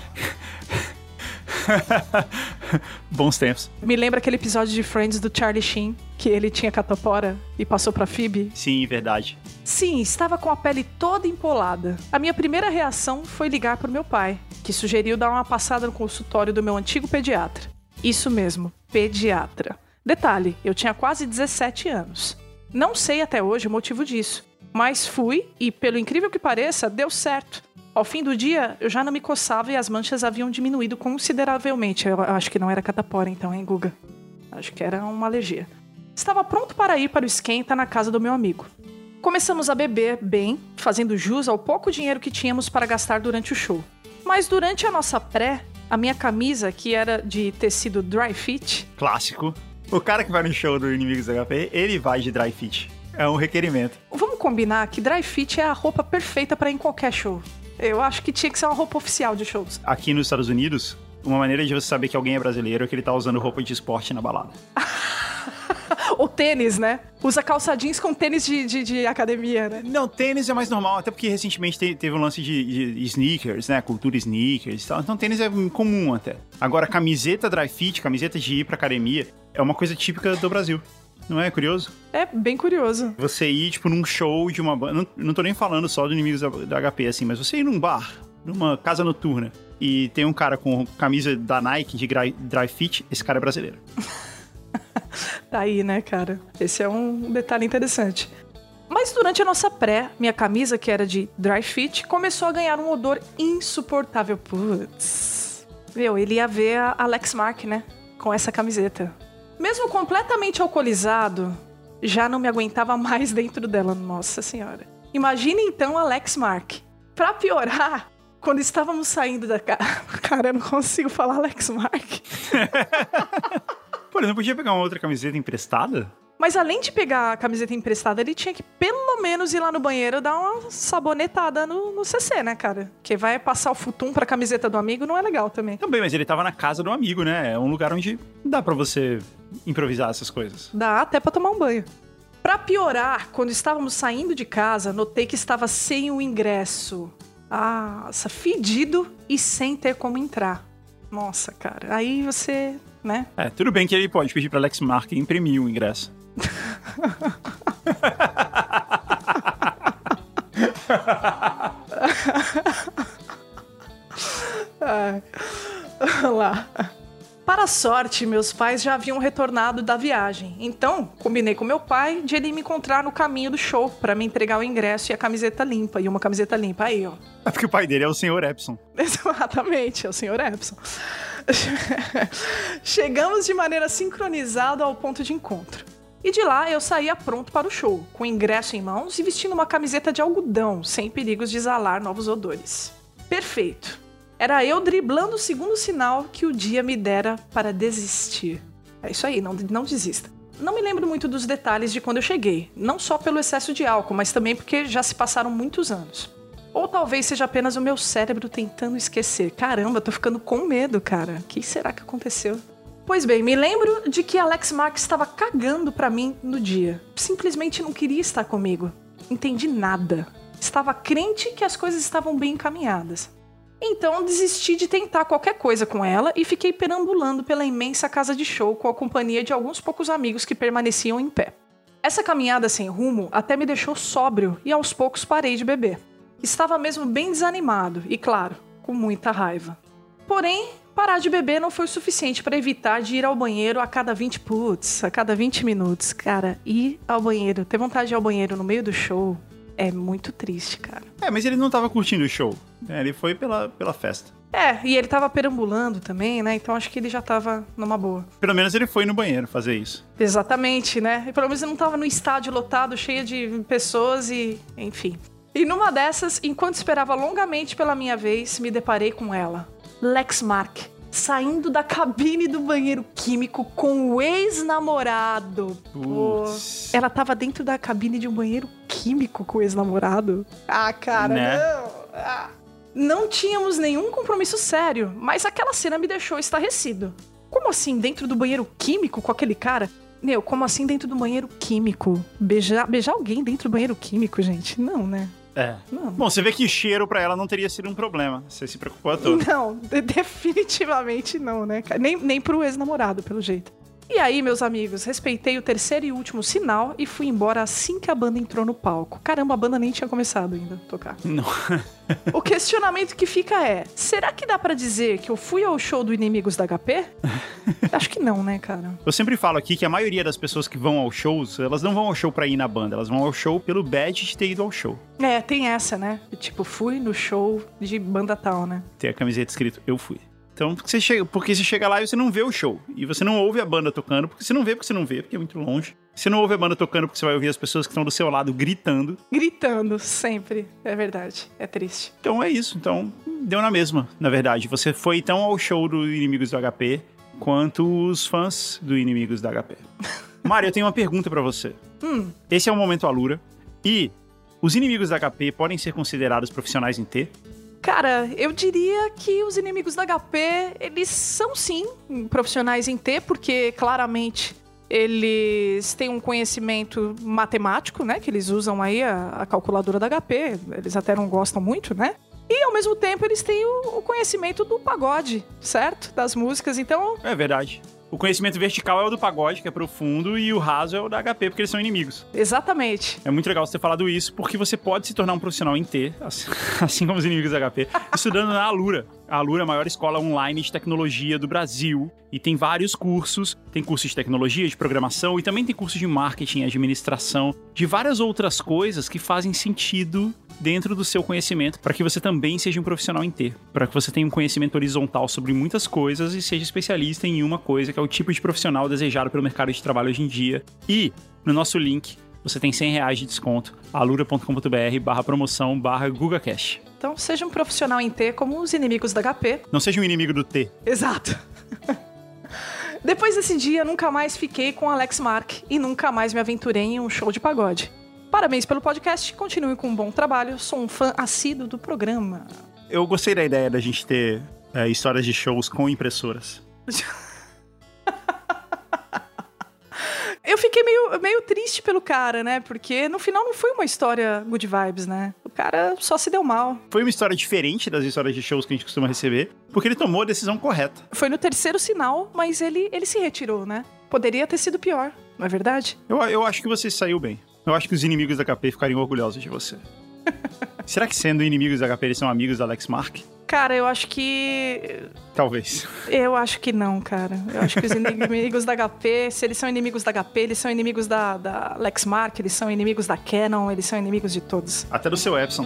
Bons tempos. Me lembra aquele episódio de Friends do Charlie Sheen, que ele tinha catapora e passou pra Phoebe? Sim, verdade. Sim, estava com a pele toda empolada. A minha primeira reação foi ligar pro meu pai, que sugeriu dar uma passada no consultório do meu antigo pediatra. Isso mesmo, pediatra. Detalhe, eu tinha quase 17 anos. Não sei até hoje o motivo disso, mas fui e, pelo incrível que pareça, deu certo. Ao fim do dia, eu já não me coçava e as manchas haviam diminuído consideravelmente. Eu acho que não era catapora então, hein, Guga? Acho que era uma alergia. Estava pronto para ir para o esquenta na casa do meu amigo. Começamos a beber bem, fazendo jus ao pouco dinheiro que tínhamos para gastar durante o show. Mas durante a nossa pré, a minha camisa, que era de tecido dry fit... Clássico. O cara que vai no show do Inimigos do HP, ele vai de dry fit. É um requerimento. Vamos combinar que dry fit é a roupa perfeita para ir em qualquer show. Eu acho que tinha que ser uma roupa oficial de shows. Aqui nos Estados Unidos, uma maneira de você saber que alguém é brasileiro é que ele tá usando roupa de esporte na balada. Ou tênis, né? Usa calça jeans com tênis de academia, né? Não, tênis é mais normal, até porque recentemente teve um lance de sneakers, né? Cultura sneakers e tal. Então tênis é comum até. Agora, camiseta dry fit, camiseta de ir pra academia, é uma coisa típica do Brasil. Não é curioso? É bem curioso. Você ir, tipo, num show de uma banda... Não tô nem falando só do Inimigos da HP, assim, mas você ir num bar, numa casa noturna, e tem um cara com camisa da Nike de dry fit, esse cara é brasileiro. Tá aí, né, cara? Esse é um detalhe interessante. Mas durante a nossa pré, minha camisa, que era de dry fit, começou a ganhar um odor insuportável. Putz. Ele ia ver a Alex Mark, né? Com essa camiseta. Mesmo completamente alcoolizado, já não me aguentava mais dentro dela. Nossa senhora. Imagine então a Alex Mark. Pra piorar, quando estávamos saindo da casa... Cara, eu não consigo falar Alex Mark. Pô, ele não podia pegar uma outra camiseta emprestada? Mas além de pegar a camiseta emprestada, ele tinha que pelo menos ir lá no banheiro dar uma sabonetada no CC, né, cara? Que vai passar o futum pra camiseta do amigo não é legal também. Também, mas ele tava na casa do amigo, né? É um lugar onde dá pra você improvisar essas coisas. Dá até pra tomar um banho. Pra piorar, quando estávamos saindo de casa, notei que estava sem o ingresso. Nossa, fedido e sem ter como entrar. Nossa, cara, aí você... né? Tudo bem que ele pode pedir pra Alex Mark imprimir o ingresso. Vamos lá. Para a sorte, meus pais já haviam retornado da viagem. Então, combinei com meu pai de ele me encontrar no caminho do show para me entregar o ingresso e a camiseta limpa. E uma camiseta limpa aí, ó. É porque o pai dele é o Sr. Epson. Exatamente, é o Sr. Epson. Chegamos de maneira sincronizada ao ponto de encontro. E de lá eu saía pronto para o show, com o ingresso em mãos e vestindo uma camiseta de algodão, sem perigos de exalar novos odores. Perfeito. Era eu driblando o segundo sinal que o dia me dera para desistir. É isso aí, não desista. Não me lembro muito dos detalhes de quando eu cheguei, não só pelo excesso de álcool, mas também porque já se passaram muitos anos. Ou talvez seja apenas o meu cérebro tentando esquecer. Caramba, tô ficando com medo, cara. O que será que aconteceu? Pois bem, me lembro de que Alex Mark estava cagando pra mim no dia. Simplesmente não queria estar comigo. Entendi nada. Estava crente que as coisas estavam bem encaminhadas. Então desisti de tentar qualquer coisa com ela e fiquei perambulando pela imensa casa de show com a companhia de alguns poucos amigos que permaneciam em pé. Essa caminhada sem rumo até me deixou sóbrio e aos poucos parei de beber. Estava mesmo bem desanimado e, claro, com muita raiva. Porém, parar de beber não foi o suficiente pra evitar de ir ao banheiro a cada 20 minutos. Cara, ir ao banheiro, ter vontade de ir ao banheiro no meio do show é muito triste, cara. Mas ele não tava curtindo o show. Ele foi pela festa. E ele tava perambulando também, né? Então acho que ele já tava numa boa. Pelo menos ele foi no banheiro fazer isso. Exatamente, né? E pelo menos ele não tava no estádio lotado, cheio de pessoas e... enfim. E numa dessas, enquanto esperava longamente pela minha vez, me deparei com ela. Lexmark, saindo da cabine do banheiro químico com o ex-namorado. Pô, ela tava dentro da cabine de um banheiro químico com o ex-namorado? Ah, cara, né? não. Não tínhamos nenhum compromisso sério, mas aquela cena me deixou estarrecido. Como assim, dentro do banheiro químico com aquele cara? Meu, como assim dentro do banheiro químico? Beijar alguém dentro do banheiro químico, gente? Não, né? Não. Bom, você vê que cheiro pra ela não teria sido um problema. Você se preocupou à toa. Não, definitivamente não, né? Nem pro ex-namorado, pelo jeito. E aí, meus amigos, respeitei o terceiro e último sinal e fui embora assim que a banda entrou no palco. Caramba, a banda nem tinha começado ainda a tocar. Não. O questionamento que fica é, será que dá pra dizer que eu fui ao show do Inimigos da HP? Acho que não, né, cara? Eu sempre falo aqui que a maioria das pessoas que vão aos shows, elas não vão ao show pra ir na banda, elas vão ao show pelo badge de ter ido ao show. Tem essa, né? Tipo, fui no show de banda tal, né? Tem a camiseta escrito, eu fui. Então, porque você chega lá e você não vê o show. E você não ouve a banda tocando, porque você não vê, porque é muito longe. Você não ouve a banda tocando porque você vai ouvir as pessoas que estão do seu lado gritando. Gritando, sempre. É verdade. É triste. Então é isso. Então, deu na mesma, na verdade. Você foi tão ao show do Inimigos do HP quanto os fãs do Inimigos da HP. Mari, eu tenho uma pergunta pra você. Esse é o Momento Alura. E os Inimigos da HP podem ser considerados profissionais em T? Cara, eu diria que os Inimigos da HP, eles são sim profissionais em T, porque claramente eles têm um conhecimento matemático, né? Que eles usam aí a calculadora da HP, eles até não gostam muito, né? E ao mesmo tempo eles têm o conhecimento do pagode, certo? Das músicas, então... É verdade. O conhecimento vertical é o do pagode, que é profundo, e o raso é o da HP, porque eles são inimigos. Exatamente. É muito legal você ter falado isso, porque você pode se tornar um profissional em T, assim como os inimigos da HP, estudando na Alura. A Alura é a maior escola online de tecnologia do Brasil, e tem vários cursos. Tem cursos de tecnologia, de programação, e também tem cursos de marketing, administração, de várias outras coisas que fazem sentido dentro do seu conhecimento, para que você também seja um profissional em T, para que você tenha um conhecimento horizontal sobre muitas coisas e seja especialista em uma coisa, que é o tipo de profissional desejado pelo mercado de trabalho hoje em dia. E no nosso link, você tem R$100 de desconto, alura.com.br/promoção/GugaCast. Então seja um profissional em T como os Inimigos da HP. Não seja um inimigo do T. Exato. Depois desse dia, nunca mais fiquei com Alex Mark e nunca mais me aventurei em um show de pagode. Parabéns pelo podcast, continue com um bom trabalho, sou um fã assíduo do programa. Eu gostei da ideia da gente ter histórias de shows com impressoras. Eu fiquei meio triste pelo cara, né? Porque no final não foi uma história good vibes, né? O cara só se deu mal. Foi uma história diferente das histórias de shows que a gente costuma receber, porque ele tomou a decisão correta. Foi no terceiro sinal, mas ele se retirou, né? Poderia ter sido pior, não é verdade? Eu acho que você saiu bem. Eu acho que os inimigos da HP ficariam orgulhosos de você. Será que sendo inimigos da HP eles são amigos da Alex Mark? Cara, eu acho que... Talvez. Eu acho que não, cara. Eu acho que os inimigos da HP, se eles são inimigos da HP, eles são inimigos da Alex Mark, eles são inimigos da Canon, eles são inimigos de todos. Até do seu Epson.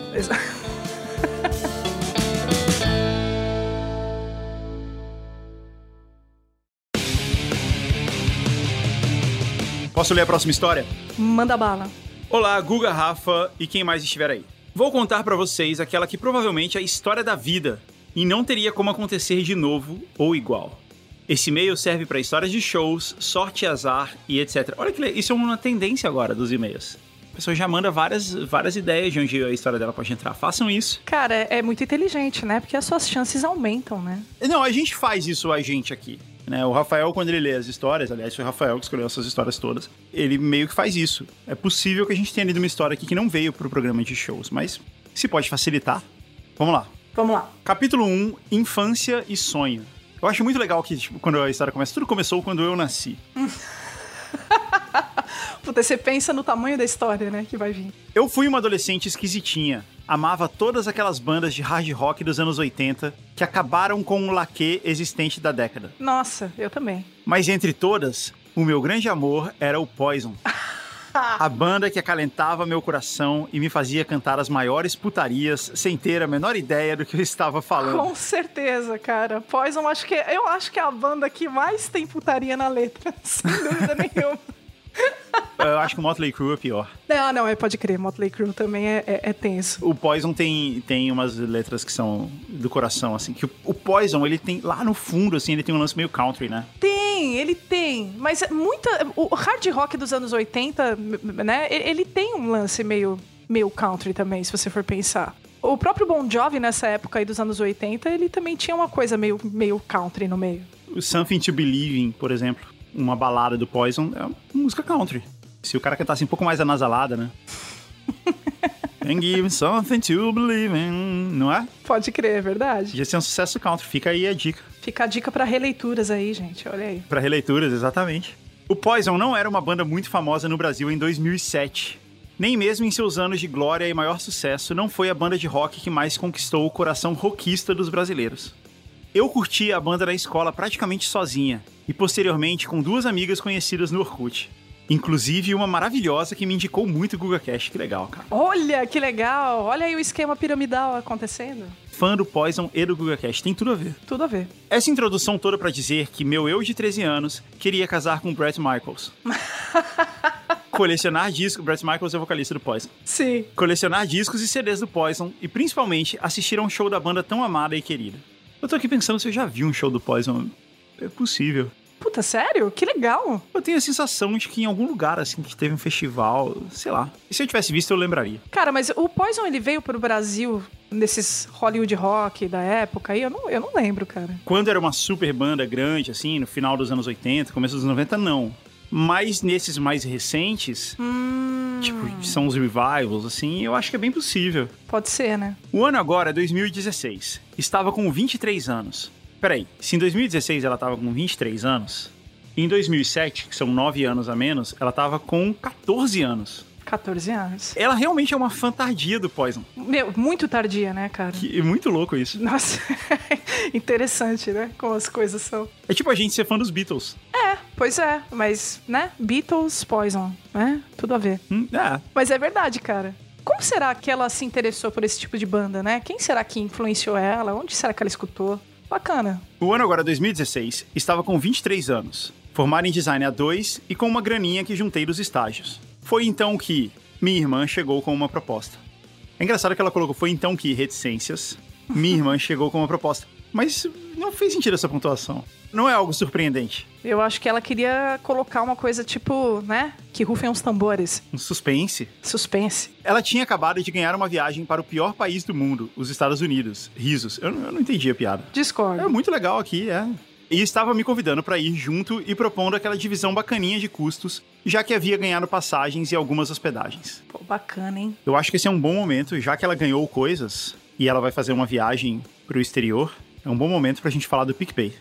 Posso ler a próxima história? Manda bala. Olá, Guga, Rafa e quem mais estiver aí. Vou contar pra vocês aquela que provavelmente é a história da vida e não teria como acontecer de novo ou igual. Esse e-mail serve pra histórias de shows, sorte e azar e etc. Olha que isso é uma tendência agora dos e-mails. A pessoa já manda várias ideias de onde a história dela pode entrar. Façam isso. Cara, é muito inteligente, né? Porque as suas chances aumentam, né? Não, a gente faz isso aqui. Né? O Rafael, quando ele lê as histórias, aliás, foi o Rafael que escolheu essas histórias todas, ele meio que faz isso. É possível que a gente tenha lido uma história aqui que não veio pro programa de shows, mas se pode facilitar, vamos lá. Vamos lá. Capítulo 1, Infância e Sonho. Eu acho muito legal que, tipo, quando a história começa, tudo começou quando eu nasci. Puta, você pensa no tamanho da história, né, que vai vir. Eu fui uma adolescente esquisitinha. Amava todas aquelas bandas de hard rock dos anos 80 que acabaram com o laquê existente da década. Nossa, eu também. Mas entre todas, o meu grande amor era o Poison. A banda que acalentava meu coração e me fazia cantar as maiores putarias sem ter a menor ideia do que eu estava falando. Com certeza, cara. Poison, eu acho que é a banda que mais tem putaria na letra, sem dúvida nenhuma. Eu acho que o Motley Crue é pior. Não, pode crer, Motley Crue também é tenso. O Poison tem umas letras que são do coração, assim, que o Poison, ele tem, lá no fundo, assim, ele tem um lance meio country, né? Ele tem, mas o hard rock dos anos 80, né, ele tem um lance meio country também, se você for pensar. O próprio Bon Jovi, nessa época aí dos anos 80, ele também tinha uma coisa meio country no meio. O Something to Believe In, por exemplo, uma balada do Poison, é uma música country. Se o cara cantasse um pouco mais anasalada, né? And give something to believe in, não é? Pode crer, é verdade. Ia ser um sucesso country, fica aí a dica. Fica a dica pra releituras aí, gente, olha aí. Pra releituras, exatamente. O Poison não era uma banda muito famosa no Brasil em 2007. Nem mesmo em seus anos de glória e maior sucesso, não foi a banda de rock que mais conquistou o coração rockista dos brasileiros. Eu curti a banda na escola praticamente sozinha, e posteriormente com 2 amigas conhecidas no Orkut. Inclusive uma maravilhosa que me indicou muito o GugaCast, que legal, cara. Olha, que legal! Olha aí o esquema piramidal acontecendo. Fã do Poison e do GugaCast, tem tudo a ver. Tudo a ver. Essa introdução toda pra dizer que meu eu de 13 anos queria casar com o Bret Michaels. Colecionar discos, o Bret Michaels é o vocalista do Poison. Sim. Colecionar discos e CDs do Poison e principalmente assistir a um show da banda tão amada e querida. Eu tô aqui pensando se eu já vi um show do Poison. É possível. Puta, sério? Que legal! Eu tenho a sensação de que em algum lugar, assim, que teve um festival, sei lá. E se eu tivesse visto, eu lembraria. Cara, mas o Poison, ele veio pro Brasil nesses Hollywood Rock da época aí? Eu não lembro, cara. Quando era uma super banda grande, assim, no final dos anos 80, começo dos 90, não. Mas nesses mais recentes, tipo, são os revivals, assim, eu acho que é bem possível. Pode ser, né? O ano agora é 2016. Estava com 23 anos. Peraí, se em 2016 ela tava com 23 anos, em 2007, que são 9 anos a menos, ela tava com 14 anos. 14 anos. Ela realmente é uma fã tardia do Poison. Meu, muito tardia, né, cara? É muito louco isso. Nossa, interessante, né? Como as coisas são. É tipo a gente ser fã dos Beatles. Pois é, mas, né? Beatles, Poison, né? Tudo a ver. É. Mas é verdade, cara. Como será que ela se interessou por esse tipo de banda, né? Quem será que influenciou ela? Onde será que ela escutou? Bacana. O ano agora, 2016, estava com 23 anos, formado em design A2 e com uma graninha que juntei dos estágios. Foi então que minha irmã chegou com uma proposta. É engraçado que ela colocou, foi então que, reticências, minha irmã chegou com uma proposta. Mas não fez sentido essa pontuação. Não é algo surpreendente. Eu acho que ela queria colocar uma coisa tipo, né? Que rufem uns tambores. Um suspense. Suspense. Ela tinha acabado de ganhar uma viagem para o pior país do mundo, os Estados Unidos. Risos. Eu não entendi a piada. Discordo. É muito legal aqui, é. E estava me convidando para ir junto e propondo aquela divisão bacaninha de custos, já que havia ganhado passagens e algumas hospedagens. Pô, bacana, hein? Eu acho que esse é um bom momento, já que ela ganhou coisas e ela vai fazer uma viagem para o exterior, é um bom momento pra gente falar do PicPay.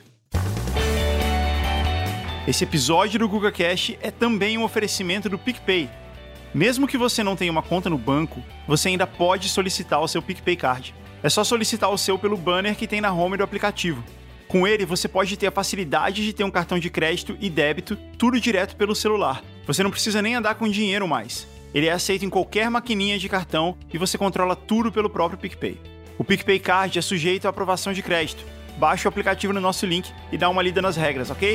Esse episódio do GugaCast é também um oferecimento do PicPay. Mesmo que você não tenha uma conta no banco, você ainda pode solicitar o seu PicPay Card. É só solicitar o seu pelo banner que tem na home do aplicativo. Com ele, você pode ter a facilidade de ter um cartão de crédito e débito, tudo direto pelo celular. Você não precisa nem andar com dinheiro mais. Ele é aceito em qualquer maquininha de cartão e você controla tudo pelo próprio PicPay. O PicPay Card é sujeito à aprovação de crédito. Baixe o aplicativo no nosso link e dá uma lida nas regras, ok?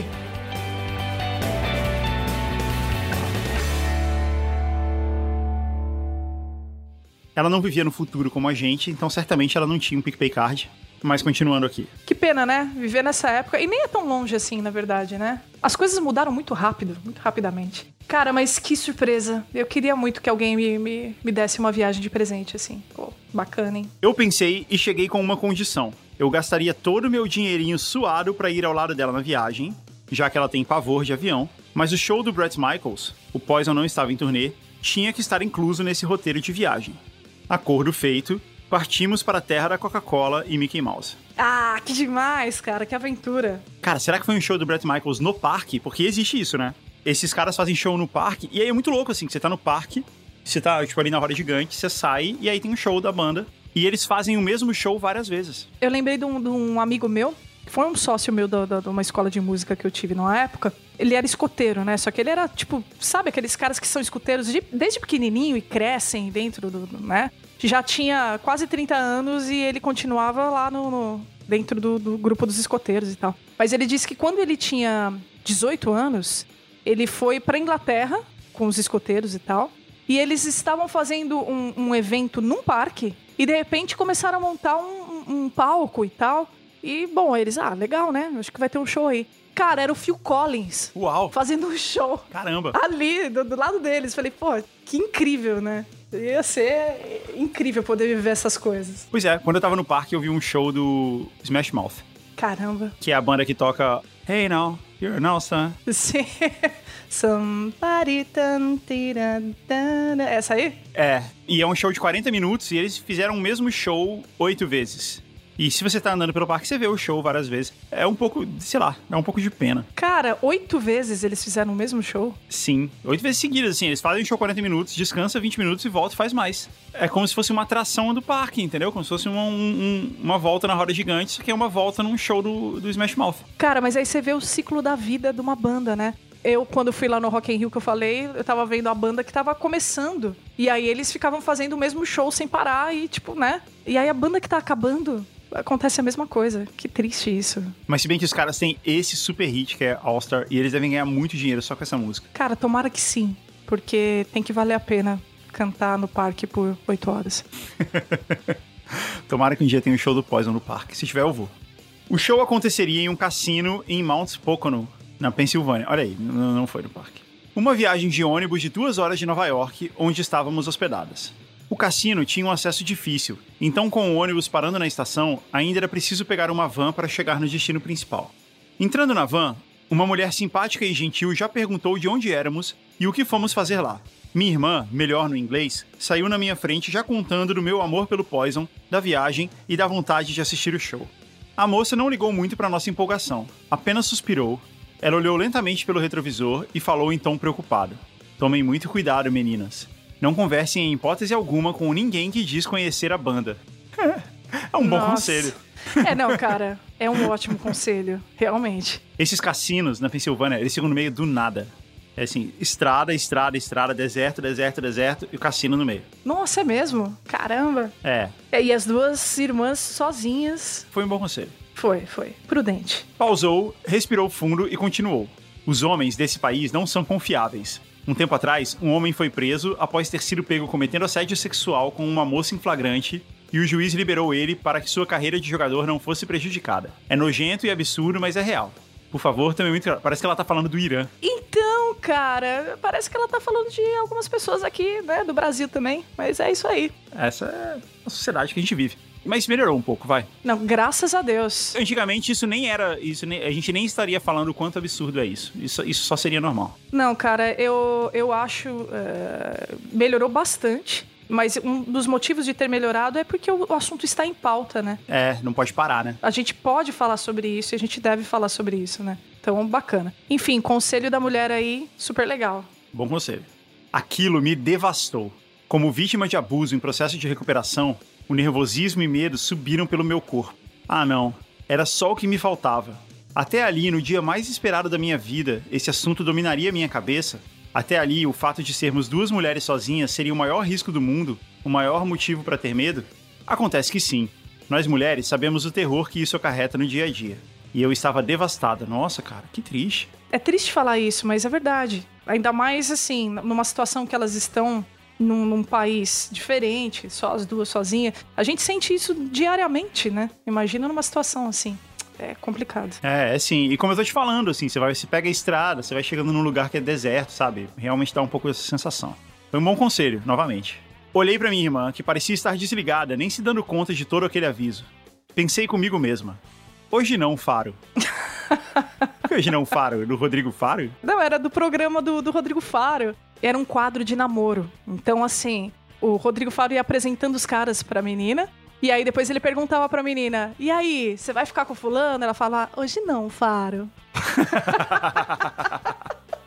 Ela não vivia no futuro como a gente, então certamente ela não tinha um PicPay Card. Mas continuando aqui. Que pena, né? Viver nessa época. E nem é tão longe assim, na verdade, né? As coisas mudaram muito rápido, muito rapidamente. Cara, mas que surpresa. Eu queria muito que alguém me desse uma viagem de presente, assim. Pô, bacana, hein? Eu pensei e cheguei com uma condição. Eu gastaria todo o meu dinheirinho suado pra ir ao lado dela na viagem, já que ela tem pavor de avião. Mas o show do Bret Michaels, o Poison não estava em turnê, tinha que estar incluso nesse roteiro de viagem. Acordo feito. Partimos para a terra da Coca-Cola e Mickey Mouse. Ah, que demais, cara. Que aventura. Cara, será que foi um show do Bret Michaels no parque? Porque existe isso, né? esses caras fazem show no parque, e aí é muito louco, assim, que você tá no parque, você tá, tipo, ali na roda gigante, você sai, e aí tem um show da banda, e eles fazem o mesmo show várias vezes. Eu lembrei de um amigo meu, que foi um sócio meu de uma escola de música que eu tive numa época. Ele era escoteiro, né? Só que ele era, tipo, sabe aqueles caras que são escoteiros desde pequenininho e crescem dentro né? Já tinha quase 30 anos e ele continuava lá dentro do grupo dos escoteiros e tal. Mas ele disse que quando ele tinha 18 anos, ele foi pra Inglaterra com os escoteiros e tal. E eles estavam fazendo um evento num parque e de repente começaram a montar um palco e tal. E, bom, eles, legal, né? Acho que vai ter um show aí. Cara, era o Phil Collins. Uau! Fazendo um show. Caramba! Ali, do lado deles. Falei, pô, que incrível, né? Ia ser incrível poder viver essas coisas. Pois é, quando eu tava no parque, eu vi um show do Smash Mouth. Caramba. Que é a banda que toca Hey Now, You're Now Son. Sim. Somebody essa aí? É, e é um show de 40 minutos e eles fizeram o mesmo show 8 vezes. E se você tá andando pelo parque, você vê o show várias vezes. É um pouco, sei lá, é um pouco de pena. Cara, 8 vezes eles fizeram o mesmo show? Sim, 8 vezes seguidas, assim. Eles fazem o show 40 minutos, descansa 20 minutos e volta e faz mais. É como se fosse uma atração do parque, entendeu? Como se fosse uma volta na roda gigante, só que é uma volta num show do Smash Mouth. Cara, mas aí você vê o ciclo da vida de uma banda, né? Eu, quando fui lá no Rock in Rio que eu falei, eu tava vendo a banda que tava começando. E aí eles ficavam fazendo o mesmo show sem parar e, tipo, né? E aí a banda que tá acabando... acontece a mesma coisa. Que triste isso. Mas se bem que os caras têm esse super hit, que é All Star, e eles devem ganhar muito dinheiro só com essa música. Cara, tomara que sim. Porque tem que valer a pena cantar no parque por 8 horas. Tomara que um dia tenha um show do Poison no parque. Se tiver, eu vou. O show aconteceria em um cassino em Mount Pocono, na Pensilvânia. Olha aí, não foi no parque. Uma viagem de ônibus de 2 horas de Nova York, onde estávamos hospedadas. O cassino tinha um acesso difícil, então com o ônibus parando na estação, ainda era preciso pegar uma van para chegar no destino principal. Entrando na van, uma mulher simpática e gentil já perguntou de onde éramos e o que fomos fazer lá. Minha irmã, melhor no inglês, saiu na minha frente já contando do meu amor pelo Poison, da viagem e da vontade de assistir o show. A moça não ligou muito para nossa empolgação, apenas suspirou. Ela olhou lentamente pelo retrovisor e falou em tom preocupado. Tomem muito cuidado, meninas. Não conversem em hipótese alguma com ninguém que diz conhecer a banda. É um bom conselho. Não, cara. É um ótimo conselho. Realmente. Esses cassinos na Pensilvânia, eles ficam no meio do nada. É assim, estrada, deserto, e o cassino no meio. Nossa, é mesmo? Caramba. É. E as duas irmãs sozinhas. Foi um bom conselho. Foi. Prudente. Pausou, respirou fundo e continuou. Os homens desse país não são confiáveis. Um tempo atrás, um homem foi preso após ter sido pego cometendo assédio sexual com uma moça em flagrante e o juiz liberou ele para que sua carreira de jogador não fosse prejudicada. É nojento e absurdo, mas é real. Por favor, também muito... Parece que ela tá falando do Irã. Então, cara, parece que ela tá falando de algumas pessoas aqui, né, do Brasil também. Mas é isso aí. Essa é a sociedade que a gente vive. Mas melhorou um pouco, vai. Não, graças a Deus. Antigamente isso nem era... a gente nem estaria falando o quanto absurdo é isso. Isso só seria normal. Não, cara, eu acho... melhorou bastante. Mas um dos motivos de ter melhorado é porque o assunto está em pauta, né? Não pode parar, né? A gente pode falar sobre isso e a gente deve falar sobre isso, né? Então, bacana. Enfim, conselho da mulher aí, super legal. Bom conselho. Aquilo me devastou. Como vítima de abuso em processo de recuperação, o nervosismo e medo subiram pelo meu corpo. Ah, não. Era só o que me faltava. Até ali, no dia mais esperado da minha vida, esse assunto dominaria minha cabeça. Até ali, o fato de sermos 2 mulheres sozinhas seria o maior risco do mundo, o maior motivo para ter medo? Acontece que sim. Nós mulheres sabemos o terror que isso acarreta no dia a dia. E eu estava devastada. Nossa, cara, que triste. É triste falar isso, mas é verdade. Ainda mais, assim, numa situação que elas estão num país diferente, só as duas sozinhas. A gente sente isso diariamente, né? Imagina numa situação assim. É complicado. É sim. E como eu tô te falando, assim, você pega a estrada, você vai chegando num lugar que é deserto, sabe? Realmente dá um pouco essa sensação. Foi um bom conselho, novamente. Olhei pra minha irmã, que parecia estar desligada, nem se dando conta de todo aquele aviso. Pensei comigo mesma. Hoje não, Faro. Hoje não, Faro? Do Rodrigo Faro? Não, era do programa do Rodrigo Faro. Era um quadro de namoro. Então, assim, o Rodrigo Faro ia apresentando os caras pra menina. E aí depois ele perguntava pra menina, e aí, você vai ficar com fulano? Ela fala, hoje não, Faro.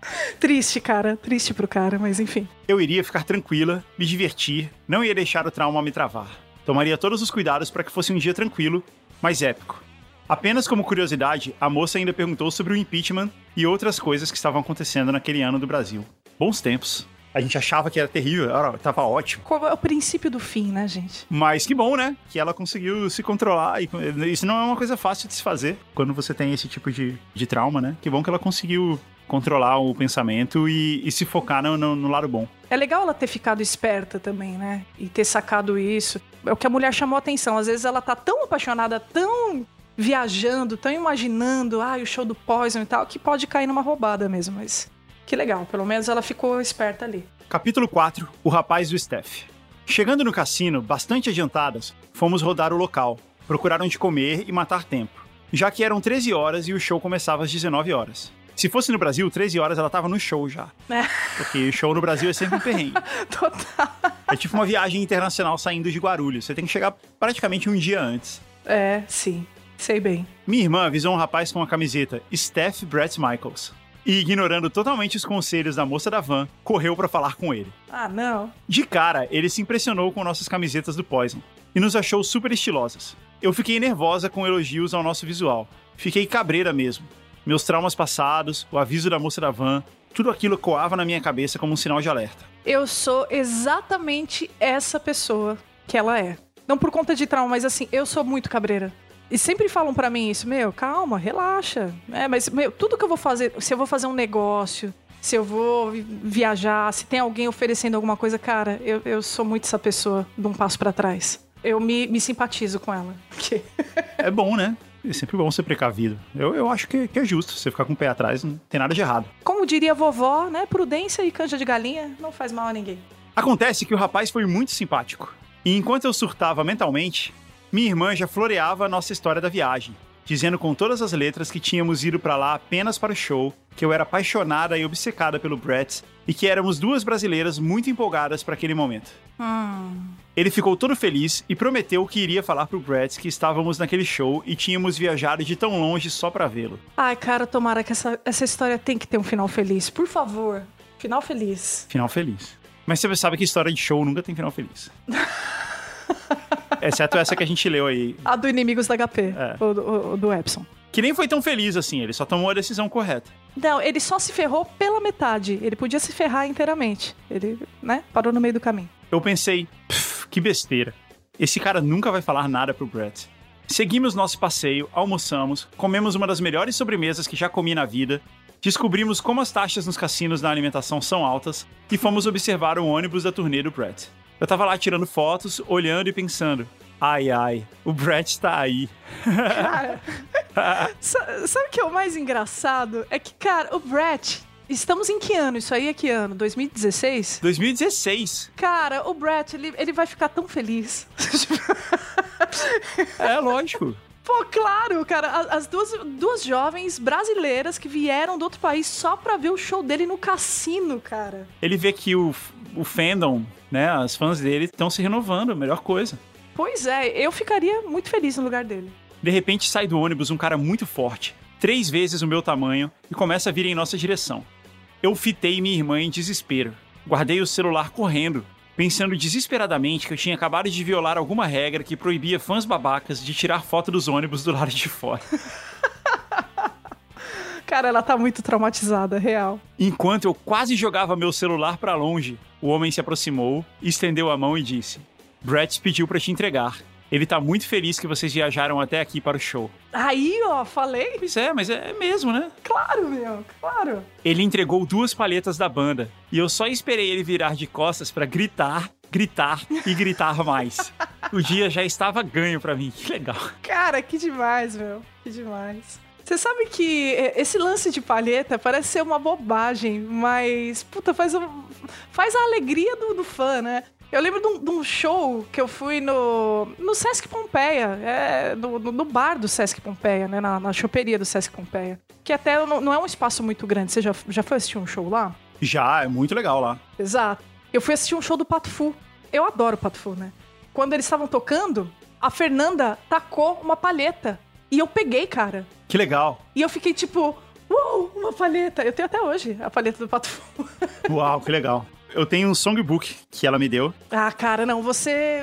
Triste, cara. Triste pro cara, mas enfim. Eu iria ficar tranquila, me divertir, não ia deixar o trauma me travar. Tomaria todos os cuidados para que fosse um dia tranquilo, mas épico. Apenas como curiosidade, a moça ainda perguntou sobre o impeachment e outras coisas que estavam acontecendo naquele ano do Brasil. Bons tempos. A gente achava que era terrível, tava ótimo. Qual é o princípio do fim, né, gente? Mas que bom, né? Que ela conseguiu se controlar. E isso não é uma coisa fácil de se fazer quando você tem esse tipo de trauma, né? Que bom que ela conseguiu controlar o pensamento e se focar no lado bom. É legal ela ter ficado esperta também, né? E ter sacado isso. É o que a mulher chamou a atenção. Às vezes ela tá tão apaixonada, tão viajando, tão imaginando, o show do Poison e tal, que pode cair numa roubada mesmo, mas... Que legal, pelo menos ela ficou esperta ali. Capítulo 4, o rapaz do Steph. Chegando no cassino, bastante adiantadas, fomos rodar o local, procurar onde comer e matar tempo, já que eram 13 horas e o show começava às 19 horas. Se fosse no Brasil, 13 horas ela tava no show já. Porque o show no Brasil é sempre um perrengue. Total. É tipo uma viagem internacional saindo de Guarulhos, você tem que chegar praticamente um dia antes. É, sim, sei bem. Minha irmã avisou um rapaz com a camiseta Steph Bret Michaels. E, ignorando totalmente os conselhos da moça da van, correu pra falar com ele. Não. De cara, ele se impressionou com nossas camisetas do Poison e nos achou super estilosas. Eu fiquei nervosa com elogios ao nosso visual. Fiquei cabreira mesmo. Meus traumas passados, o aviso da moça da van, tudo aquilo ecoava na minha cabeça como um sinal de alerta. Eu sou exatamente essa pessoa que ela é. Não por conta de trauma, mas assim, eu sou muito cabreira. E sempre falam pra mim isso, calma, relaxa. Mas, tudo que eu vou fazer, se eu vou fazer um negócio, se eu vou viajar, se tem alguém oferecendo alguma coisa, cara, eu sou muito essa pessoa de um passo pra trás. Eu me simpatizo com ela. É bom, né? É sempre bom ser precavido. Eu acho que é justo você ficar com o pé atrás, não tem nada de errado. Como diria a vovó, né? Prudência e canja de galinha não faz mal a ninguém. Acontece que o rapaz foi muito simpático. E enquanto eu surtava mentalmente... Minha irmã já floreava a nossa história da viagem, dizendo com todas as letras que tínhamos ido pra lá apenas para o show, que eu era apaixonada e obcecada pelo Bret e que éramos duas brasileiras muito empolgadas para aquele momento. Ele ficou todo feliz e prometeu que iria falar pro Bret que estávamos naquele show e tínhamos viajado de tão longe só pra vê-lo. Ai, cara, tomara que essa história tem que ter um final feliz. Por favor, final feliz. Final feliz. Mas você sabe que história de show nunca tem final feliz. Exceto essa que a gente leu aí. A do Inimigos da HP, o do Epson. Que nem foi tão feliz assim, ele só tomou a decisão correta. Não, ele só se ferrou pela metade. Ele podia se ferrar inteiramente. Ele, parou no meio do caminho. Eu pensei, que besteira. Esse cara nunca vai falar nada pro Bret. Seguimos nosso passeio, almoçamos, comemos uma das melhores sobremesas que já comi na vida, descobrimos como as taxas nos cassinos da alimentação são altas e fomos observar o ônibus da turnê do Bret. Eu tava lá tirando fotos, olhando e pensando, ai, o Bret tá aí. Cara, sabe o que é o mais engraçado? É que, cara, o Bret... Estamos em que ano? Isso aí é que ano? 2016? 2016. Cara, o Bret, ele vai ficar tão feliz. É, lógico. Pô, claro, cara. As duas jovens brasileiras que vieram do outro país só pra ver o show dele no cassino, cara. Ele vê que o fandom, né, as fãs dele estão se renovando, a melhor coisa. Pois é, eu ficaria muito feliz no lugar dele. De repente sai do ônibus um cara muito forte, 3 vezes o meu tamanho, e começa a vir em nossa direção. Eu fitei minha irmã em desespero. Guardei o celular correndo, pensando desesperadamente que eu tinha acabado de violar alguma regra que proibia fãs babacas de tirar foto dos ônibus do lado de fora. Cara, ela tá muito traumatizada, real. Enquanto eu quase jogava meu celular pra longe, o homem se aproximou, estendeu a mão e disse: Bret pediu pra te entregar. Ele tá muito feliz que vocês viajaram até aqui para o show. Aí, ó, falei. Pois é, mas é mesmo, né? Claro, meu, claro. Ele entregou 2 palhetas da banda e eu só esperei ele virar de costas pra gritar e gritar mais. O dia já estava ganho pra mim, que legal. Cara, que demais, meu, que demais. Você sabe que esse lance de palheta parece ser uma bobagem, mas, puta, faz a alegria do fã, né? Eu lembro de um show que eu fui no Sesc Pompeia, no bar do Sesc Pompeia, né? Na choperia do Sesc Pompeia. Que até não é um espaço muito grande. Você já foi assistir um show lá? Já, é muito legal lá. Exato. Eu fui assistir um show do Pato Fu. Eu adoro o Pato Fu, né? Quando eles estavam tocando, a Fernanda tacou uma palheta. E eu peguei, cara. Que legal. E eu fiquei tipo... Uau, uma palheta. Eu tenho até hoje a palheta do Pato Fu. Uau, que legal. Eu tenho um songbook que ela me deu. Ah, cara, não, você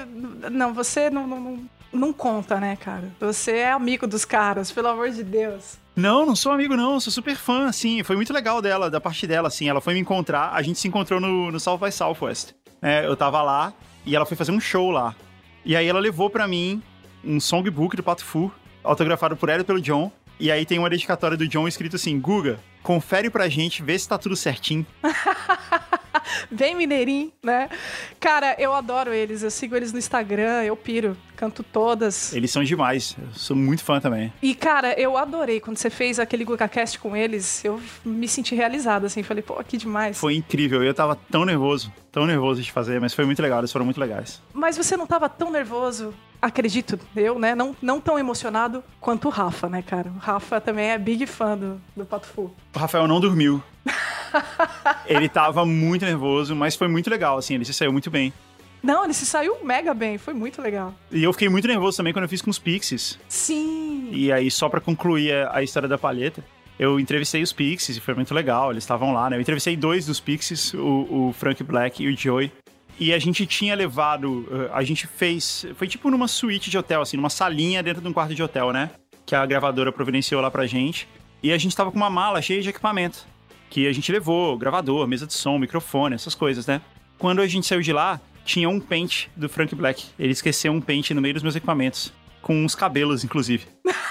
não conta, né, cara? Você é amigo dos caras, pelo amor de Deus. Não sou amigo não, sou super fã, assim, foi muito legal dela, da parte dela, assim, ela foi me encontrar, a gente se encontrou no South by Southwest. Eu tava lá e ela foi fazer um show lá. E aí ela levou pra mim um songbook do Pato Fu, autografado por ela e pelo John. E aí tem uma dedicatória do John escrito assim, Guga, confere pra gente, vê se tá tudo certinho. Bem mineirinho, né? Cara, eu adoro eles, eu sigo eles no Instagram, eu piro, canto todas. Eles são demais, eu sou muito fã também. E, cara, eu adorei, quando você fez aquele GugaCast com eles, eu me senti realizada, assim, falei, pô, que demais. Foi incrível, eu tava tão nervoso de fazer, mas foi muito legal, eles foram muito legais. Mas você não tava tão nervoso, acredito eu, né? Não tão emocionado quanto o Rafa, né, cara? O Rafa também é big fã do Pato Fu. O Rafael não dormiu. Ele tava muito nervoso, mas foi muito legal, assim, ele se saiu muito bem. Não, ele se saiu mega bem, foi muito legal. E eu fiquei muito nervoso também quando eu fiz com os Pixies. Sim! E aí, só pra concluir a história da palheta, eu entrevistei os Pixies e foi muito legal, eles estavam lá, né? Eu entrevistei 2 dos Pixies, o Frank Black e o Joey. E a gente tinha levado, a gente fez, foi tipo numa suíte de hotel, assim, numa salinha dentro de um quarto de hotel, né? Que a gravadora providenciou lá pra gente. E a gente tava com uma mala cheia de equipamento. Que a gente levou, gravador, mesa de som, microfone, essas coisas, né? Quando a gente saiu de lá, tinha um pente do Frank Black. Ele esqueceu um pente no meio dos meus equipamentos. Com uns cabelos, inclusive.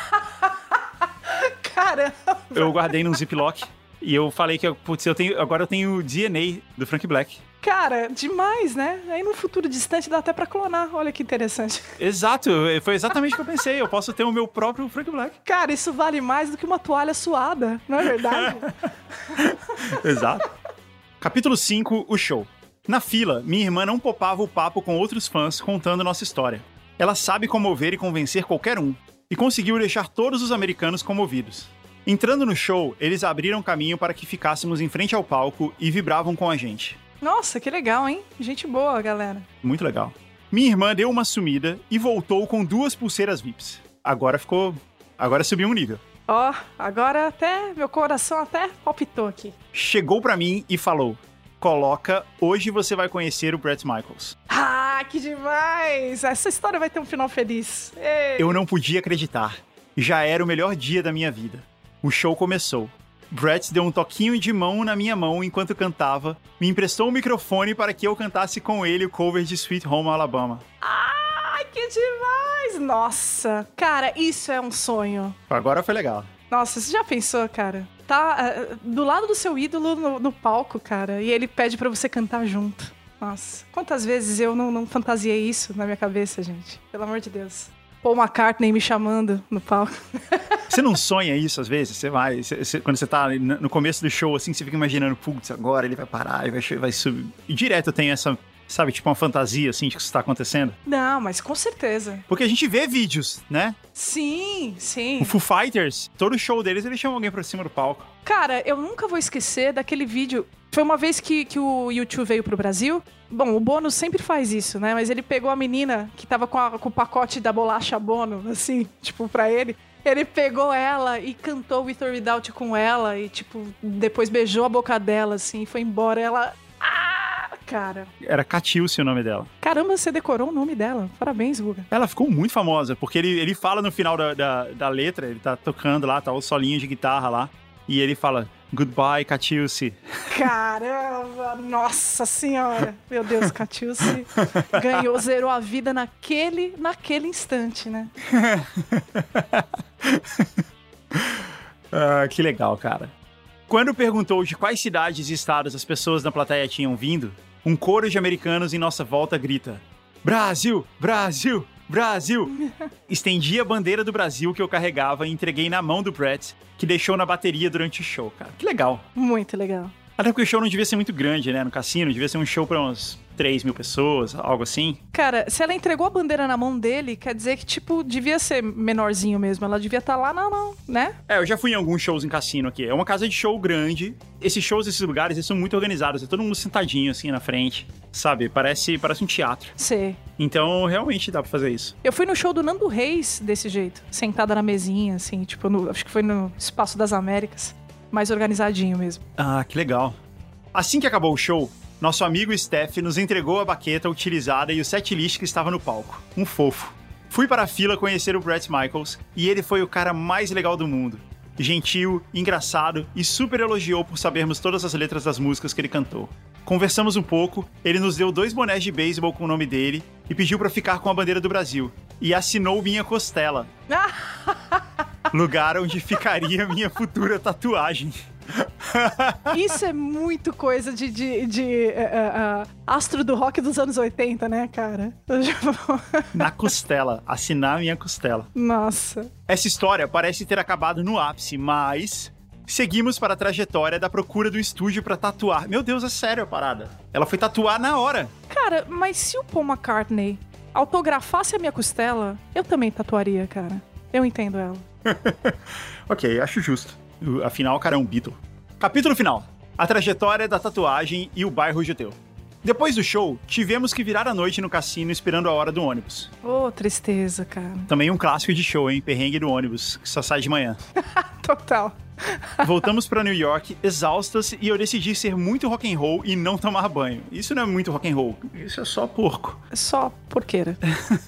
Caramba! Eu guardei num ziplock. E eu falei que, putz, agora eu tenho o DNA do Frank Black. Cara, demais, né? Aí no futuro distante dá até pra clonar. Olha que interessante. Exato, foi exatamente o que eu pensei. Eu posso ter o meu próprio Frank Black. Cara, isso vale mais do que uma toalha suada, não é verdade? Exato. Capítulo 5, o show. Na fila, minha irmã não poupava o papo com outros fãs contando nossa história. Ela sabe comover e convencer qualquer um. E conseguiu deixar todos os americanos comovidos. Entrando no show, eles abriram caminho para que ficássemos em frente ao palco e vibravam com a gente. Nossa, que legal, hein? Gente boa, galera. Muito legal. Minha irmã deu uma sumida e voltou com 2 pulseiras VIPs. Agora subiu um nível. Ó, agora até, meu coração até palpitou aqui. Chegou pra mim e falou, coloca, hoje você vai conhecer o Bret Michaels. Ah, que demais! Essa história vai ter um final feliz. Ei. Eu não podia acreditar. Já era o melhor dia da minha vida. O show começou. Bret deu um toquinho de mão na minha mão enquanto cantava, me emprestou um microfone para que eu cantasse com ele o cover de Sweet Home Alabama. Ai, que demais! Nossa, cara, isso é um sonho. Agora foi legal. Nossa, você já pensou, cara? Tá do lado do seu ídolo no palco, cara, e ele pede pra você cantar junto. Nossa, quantas vezes eu não fantasiei isso na minha cabeça, gente? Pelo amor de Deus. Paul McCartney me chamando no palco. Você não sonha isso às vezes? Quando você tá no começo do show, assim, você fica imaginando, putz, agora ele vai parar e vai subir. E direto tem essa, sabe, tipo uma fantasia, assim, de que isso tá acontecendo. Não, mas com certeza. Porque a gente vê vídeos, né? Sim, sim. O Foo Fighters, todo show deles, eles chamam alguém pra cima do palco. Cara, eu nunca vou esquecer daquele vídeo. Foi uma vez que o YouTube veio pro Brasil. Bom, o Bono sempre faz isso, né? Mas ele pegou a menina que tava com o pacote da bolacha Bono, assim, tipo, pra ele. Ele pegou ela e cantou With or Without com ela e, tipo, depois beijou a boca dela, assim, e foi embora. Ela... Ah, cara. Era Catiúcia o nome dela. Caramba, você decorou o nome dela. Parabéns, Guga. Ela ficou muito famosa, porque ele fala no final da letra, ele tá tocando lá, tá o solinho de guitarra lá, e ele fala, Goodbye, Catiúcia. Caramba, nossa senhora. Meu Deus, Catiúcia ganhou, zerou a vida naquele instante, né? Que legal, cara. Quando perguntou de quais cidades e estados as pessoas na plateia tinham vindo, um coro de americanos em nossa volta grita, Brasil, Brasil, Brasil! Estendi a bandeira do Brasil que eu carregava e entreguei na mão do Bret, que deixou na bateria durante o show, cara. Que legal. Muito legal. Até porque o show não devia ser muito grande, né? No cassino, devia ser um show pra uns 3 mil pessoas, algo assim. Cara, se ela entregou a bandeira na mão dele, quer dizer que, tipo, devia ser menorzinho mesmo. Ela devia estar lá, né? Eu já fui em alguns shows em cassino aqui. É uma casa de show grande. Esses shows, esses lugares, eles são muito organizados. É todo mundo sentadinho, assim, na frente. Sabe? Parece um teatro. Sei. Então, realmente dá pra fazer isso. Eu fui no show do Nando Reis desse jeito. Sentada na mesinha, assim, tipo, acho que foi no Espaço das Américas. mais organizadinho mesmo. Ah, que legal. Assim que acabou o show, nosso amigo Steph nos entregou a baqueta utilizada e o setlist que estava no palco. Um fofo. Fui para a fila conhecer o Bret Michaels e ele foi o cara mais legal do mundo. Gentil, engraçado e super elogiou por sabermos todas as letras das músicas que ele cantou. Conversamos um pouco, ele nos deu 2 bonés de beisebol com o nome dele e pediu pra ficar com a bandeira do Brasil. E assinou minha costela. Lugar onde ficaria minha futura tatuagem. Isso é muito coisa de astro do rock dos anos 80, né, cara? Na costela, assinar minha costela. Nossa. Essa história parece ter acabado no ápice, mas seguimos para a trajetória da procura do estúdio pra tatuar. Meu Deus, é sério a parada. Ela foi tatuar na hora. Cara, mas se o Paul McCartney autografasse a minha costela, eu também tatuaria, cara. Eu entendo ela. Ok, acho justo. Afinal, o cara é um Beatle. Capítulo final. A trajetória da tatuagem e o bairro judeu. Depois do show, tivemos que virar a noite no cassino esperando a hora do ônibus. Ô, tristeza, cara. Também um clássico de show, hein? Perrengue do ônibus, que só sai de manhã. Total. Voltamos pra New York, exaustas, e eu decidi ser muito rock and roll e não tomar banho. Isso não é muito rock and roll, isso é só porco. É só porqueira.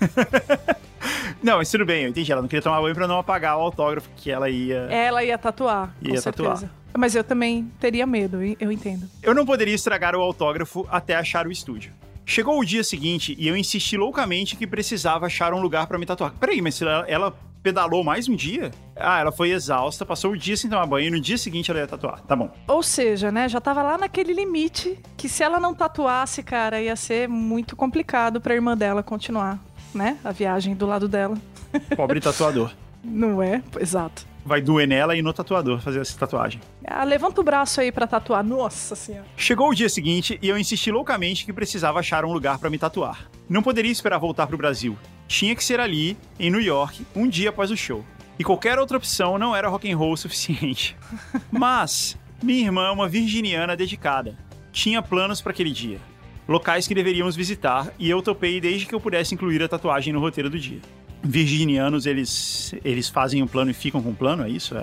Não, mas tudo bem, eu entendi. Ela não queria tomar banho pra não apagar o autógrafo que ela ia... Ela ia tatuar, com certeza. Tatuar. Mas eu também teria medo, eu entendo. Eu não poderia estragar o autógrafo até achar o estúdio. Chegou o dia seguinte e eu insisti loucamente que precisava achar um lugar pra me tatuar. Peraí, mas ela pedalou mais um dia? Ah, ela foi exausta, passou o dia sem tomar banho e no dia seguinte ela ia tatuar. Tá bom. Ou seja, né, já tava lá naquele limite que se ela não tatuasse, cara, ia ser muito complicado pra irmã dela continuar, né, a viagem do lado dela. Pobre tatuador. Não é? Exato. Vai doer nela e no tatuador fazer essa tatuagem. Ah, levanta o braço aí pra tatuar. Nossa senhora. Chegou o dia seguinte e eu insisti loucamente que precisava achar um lugar pra me tatuar. Não poderia esperar voltar pro Brasil. Tinha que ser ali, em New York, um dia após o show. E qualquer outra opção não era rock and roll o suficiente. Mas minha irmã é uma virginiana dedicada. Tinha planos pra aquele dia. Locais que deveríamos visitar e eu topei desde que eu pudesse incluir a tatuagem no roteiro do dia. Virginianos, eles fazem um plano e ficam com um plano, é isso?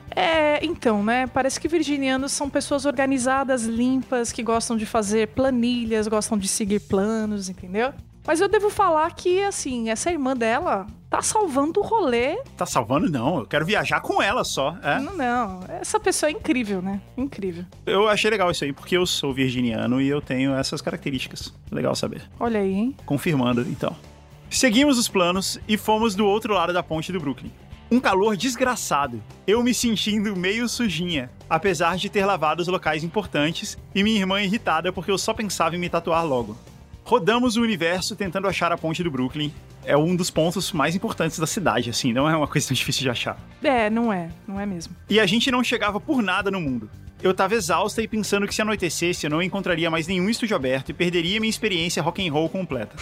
Então, né? Parece que virginianos são pessoas organizadas, limpas, que gostam de fazer planilhas, gostam de seguir planos, entendeu? Mas eu devo falar que, assim, essa irmã dela tá salvando o rolê. Tá salvando? Não, eu quero viajar com ela só. É? Não, essa pessoa é incrível, né? Incrível. Eu achei legal isso aí, porque eu sou virginiano e eu tenho essas características. Legal saber. Olha aí, hein? Confirmando, então. Seguimos os planos e fomos do outro lado da ponte do Brooklyn. Um calor desgraçado, eu me sentindo meio sujinha, apesar de ter lavado os locais importantes, e minha irmã irritada porque eu só pensava em me tatuar logo. Rodamos o universo tentando achar a ponte do Brooklyn. É um dos pontos mais importantes da cidade, assim, não é uma coisa tão difícil de achar. Não é mesmo. E a gente não chegava por nada no mundo. Eu tava exausta e pensando que se anoitecesse eu não encontraria mais nenhum estúdio aberto e perderia minha experiência rock and roll completa.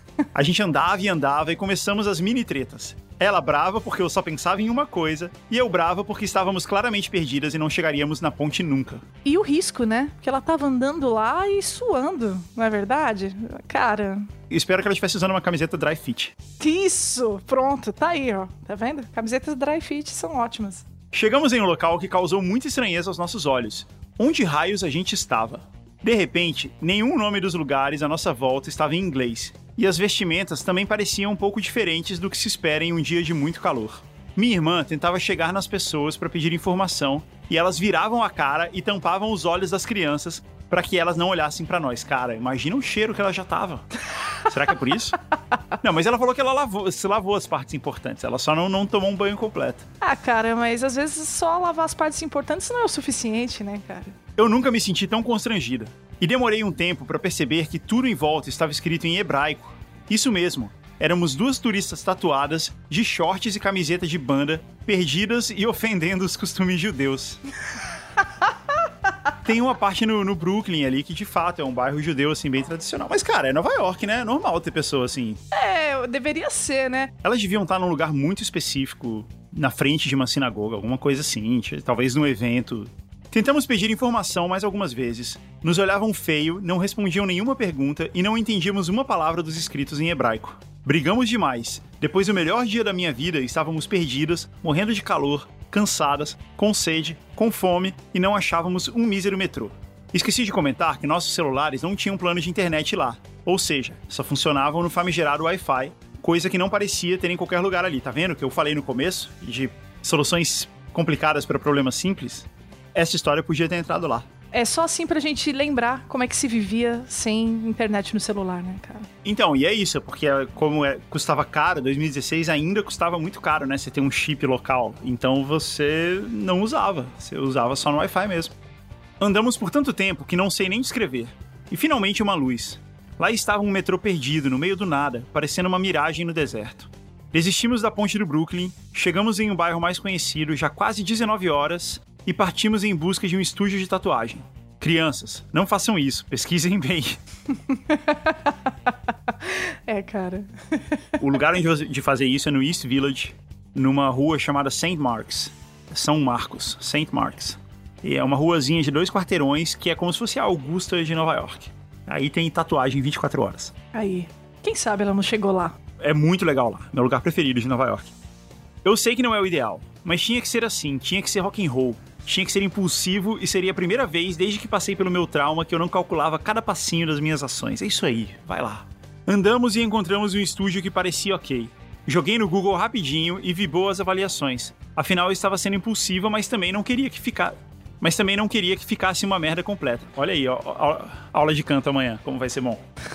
A gente andava e começamos as mini tretas. Ela brava porque eu só pensava em uma coisa, e eu brava porque estávamos claramente perdidas e não chegaríamos na ponte nunca. E o risco, né? Porque ela tava andando lá e suando, não é verdade? Cara... Eu espero que ela estivesse usando uma camiseta dry fit. Isso! Pronto, tá aí, ó. Tá vendo? Camisetas dry fit são ótimas. Chegamos em um local que causou muita estranheza aos nossos olhos. Onde raios a gente estava? De repente, nenhum nome dos lugares à nossa volta estava em inglês. E as vestimentas também pareciam um pouco diferentes do que se espera em um dia de muito calor. Minha irmã tentava chegar nas pessoas para pedir informação e elas viravam a cara e tampavam os olhos das crianças para que elas não olhassem para nós. Cara, imagina o cheiro que ela já tava. Será que é por isso? Não, mas ela falou que ela lavou as partes importantes. Ela só não tomou um banho completo. Ah, cara, mas às vezes só lavar as partes importantes não é o suficiente, né, cara? Eu nunca me senti tão constrangida. E demorei um tempo para perceber que tudo em volta estava escrito em hebraico. Isso mesmo. Éramos 2 turistas tatuadas, de shorts e camiseta de banda, perdidas e ofendendo os costumes judeus. Tem uma parte no Brooklyn ali que, de fato, é um bairro judeu, assim, bem tradicional. Mas, cara, é Nova York, né? É normal ter pessoas assim. Deveria ser, né? Elas deviam estar num lugar muito específico, na frente de uma sinagoga, alguma coisa assim, talvez num evento. Tentamos pedir informação mais algumas vezes. Nos olhavam feio, não respondiam nenhuma pergunta e não entendíamos uma palavra dos escritos em hebraico. Brigamos demais. Depois do melhor dia da minha vida, estávamos perdidas, morrendo de calor, cansadas, com sede, com fome e não achávamos um mísero metrô. Esqueci de comentar que nossos celulares não tinham plano de internet lá, ou seja, só funcionavam no famigerado Wi-Fi, coisa que não parecia ter em qualquer lugar ali. Tá vendo que eu falei no começo de soluções complicadas para problemas simples? Essa história podia ter entrado lá. É só assim pra gente lembrar como é que se vivia sem internet no celular, né, cara? Então, e é isso, porque custava caro, 2016 ainda custava muito caro, né? Você ter um chip local. Então você não usava, você usava só no Wi-Fi mesmo. Andamos por tanto tempo que não sei nem descrever. E finalmente uma luz. Lá estava um metrô perdido, no meio do nada, parecendo uma miragem no deserto. Desistimos da ponte do Brooklyn, chegamos em um bairro mais conhecido, já quase 19 horas, e partimos em busca de um estúdio de tatuagem. Crianças, não façam isso, pesquisem bem. É, cara. O lugar de fazer isso é no East Village, numa rua chamada St. Mark's. São Marcos, St. Mark's. E é uma ruazinha de 2 quarteirões que é como se fosse a Augusta de Nova York. Aí tem tatuagem 24 horas. Aí, quem sabe ela não chegou lá. É muito legal lá, meu lugar preferido de Nova York. Eu sei que não é o ideal, mas tinha que ser assim, tinha que ser rock and roll. Tinha que ser impulsivo e seria a primeira vez desde que passei pelo meu trauma que eu não calculava cada passinho das minhas ações. É isso aí, vai lá. Andamos e encontramos um estúdio que parecia ok. Joguei no Google rapidinho e vi boas avaliações. Afinal, eu estava sendo impulsiva, mas também não queria que ficasse uma merda completa. Olha aí, ó, aula de canto amanhã, como vai ser bom.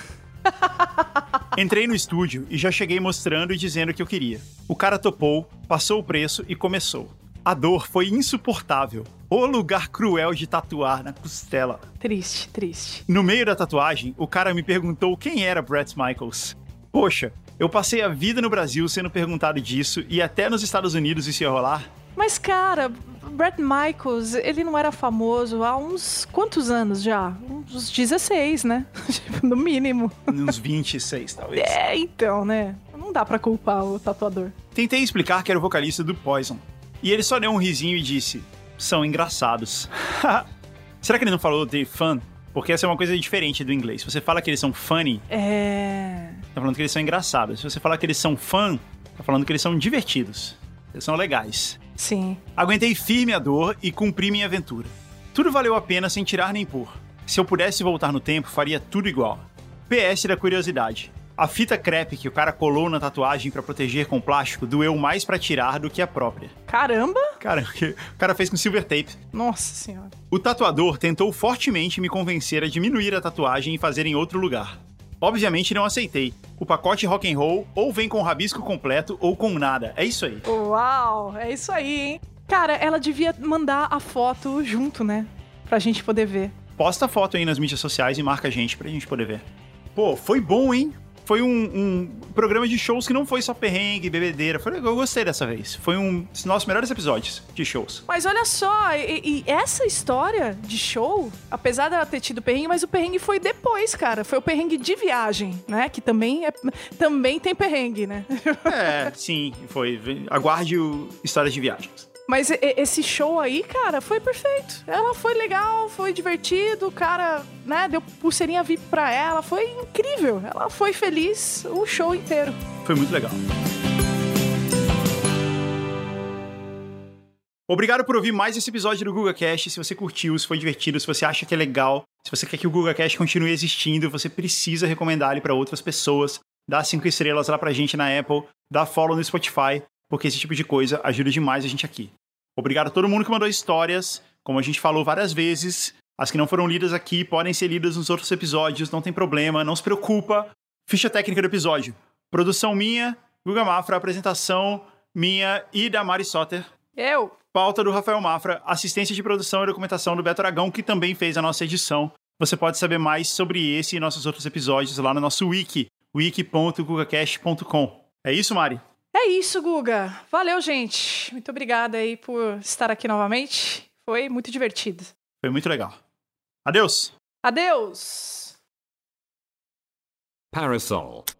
Entrei no estúdio e já cheguei mostrando e dizendo o que eu queria. O cara topou, passou o preço e começou. A dor foi insuportável. O lugar cruel de tatuar na costela. Triste, triste. No meio da tatuagem, o cara me perguntou quem era Bret Michaels. Poxa, eu passei a vida no Brasil sendo perguntado disso e até nos Estados Unidos isso ia rolar. Mas, cara, Bret Michaels, ele não era famoso há uns quantos anos já? Uns 16, né? No mínimo. Uns 26, talvez. É, então, né? Não dá pra culpar o tatuador. Tentei explicar que era o vocalista do Poison. E ele só deu um risinho e disse, são engraçados. Será que ele não falou de fun? Porque essa é uma coisa diferente do inglês. Se você fala que eles são funny, tá falando que eles são engraçados. Se você fala que eles são fun, tá falando que eles são divertidos. Eles são legais. Sim. Aguentei firme a dor e cumpri minha aventura. Tudo valeu a pena sem tirar nem pôr. Se eu pudesse voltar no tempo, faria tudo igual. PS da curiosidade. A fita crepe que o cara colou na tatuagem pra proteger com plástico doeu mais pra tirar do que a própria. Caramba! O cara fez com silver tape. Nossa senhora. O tatuador tentou fortemente me convencer a diminuir a tatuagem e fazer em outro lugar. Obviamente não aceitei. O pacote rock and roll ou vem com o rabisco completo ou com nada. É isso aí. Uau, é isso aí, hein? Cara, ela devia mandar a foto junto, né? Pra gente poder ver. Posta a foto aí nas mídias sociais e marca a gente pra gente poder ver. Pô, foi bom, hein? Foi um programa de shows que não foi só perrengue, bebedeira. Eu gostei dessa vez. Foi um dos nossos melhores episódios de shows. Mas olha só, e essa história de show, apesar dela ter tido perrengue, mas o perrengue foi depois, cara. Foi o perrengue de viagem, né? Que também tem perrengue, né? É, sim, foi. Aguarde histórias de viagens. Mas esse show aí, cara, foi perfeito. Ela foi legal, foi divertido, o cara, né, deu pulseirinha VIP pra ela, foi incrível. Ela foi feliz o show inteiro. Foi muito legal. Obrigado por ouvir mais esse episódio do GugaCast. Se você curtiu, se foi divertido, se você acha que é legal, se você quer que o GugaCast continue existindo, você precisa recomendar ele pra outras pessoas. Dá 5 estrelas lá pra gente na Apple, dá follow no Spotify, porque esse tipo de coisa ajuda demais a gente aqui. Obrigado a todo mundo que mandou histórias. Como a gente falou várias vezes, as que não foram lidas aqui podem ser lidas nos outros episódios, não tem problema, não se preocupa. Ficha técnica do episódio. Produção minha, Guga Mafra, apresentação minha e da Mari Soter. Eu. Pauta do Rafael Mafra, assistência de produção e documentação do Beto Aragão, que também fez a nossa edição. Você pode saber mais sobre esse e nossos outros episódios lá no nosso wiki, wiki.gugacast.com. É isso, Mari? É isso, Guga. Valeu, gente. Muito obrigada aí por estar aqui novamente. Foi muito divertido. Foi muito legal. Adeus. Adeus. Parasol.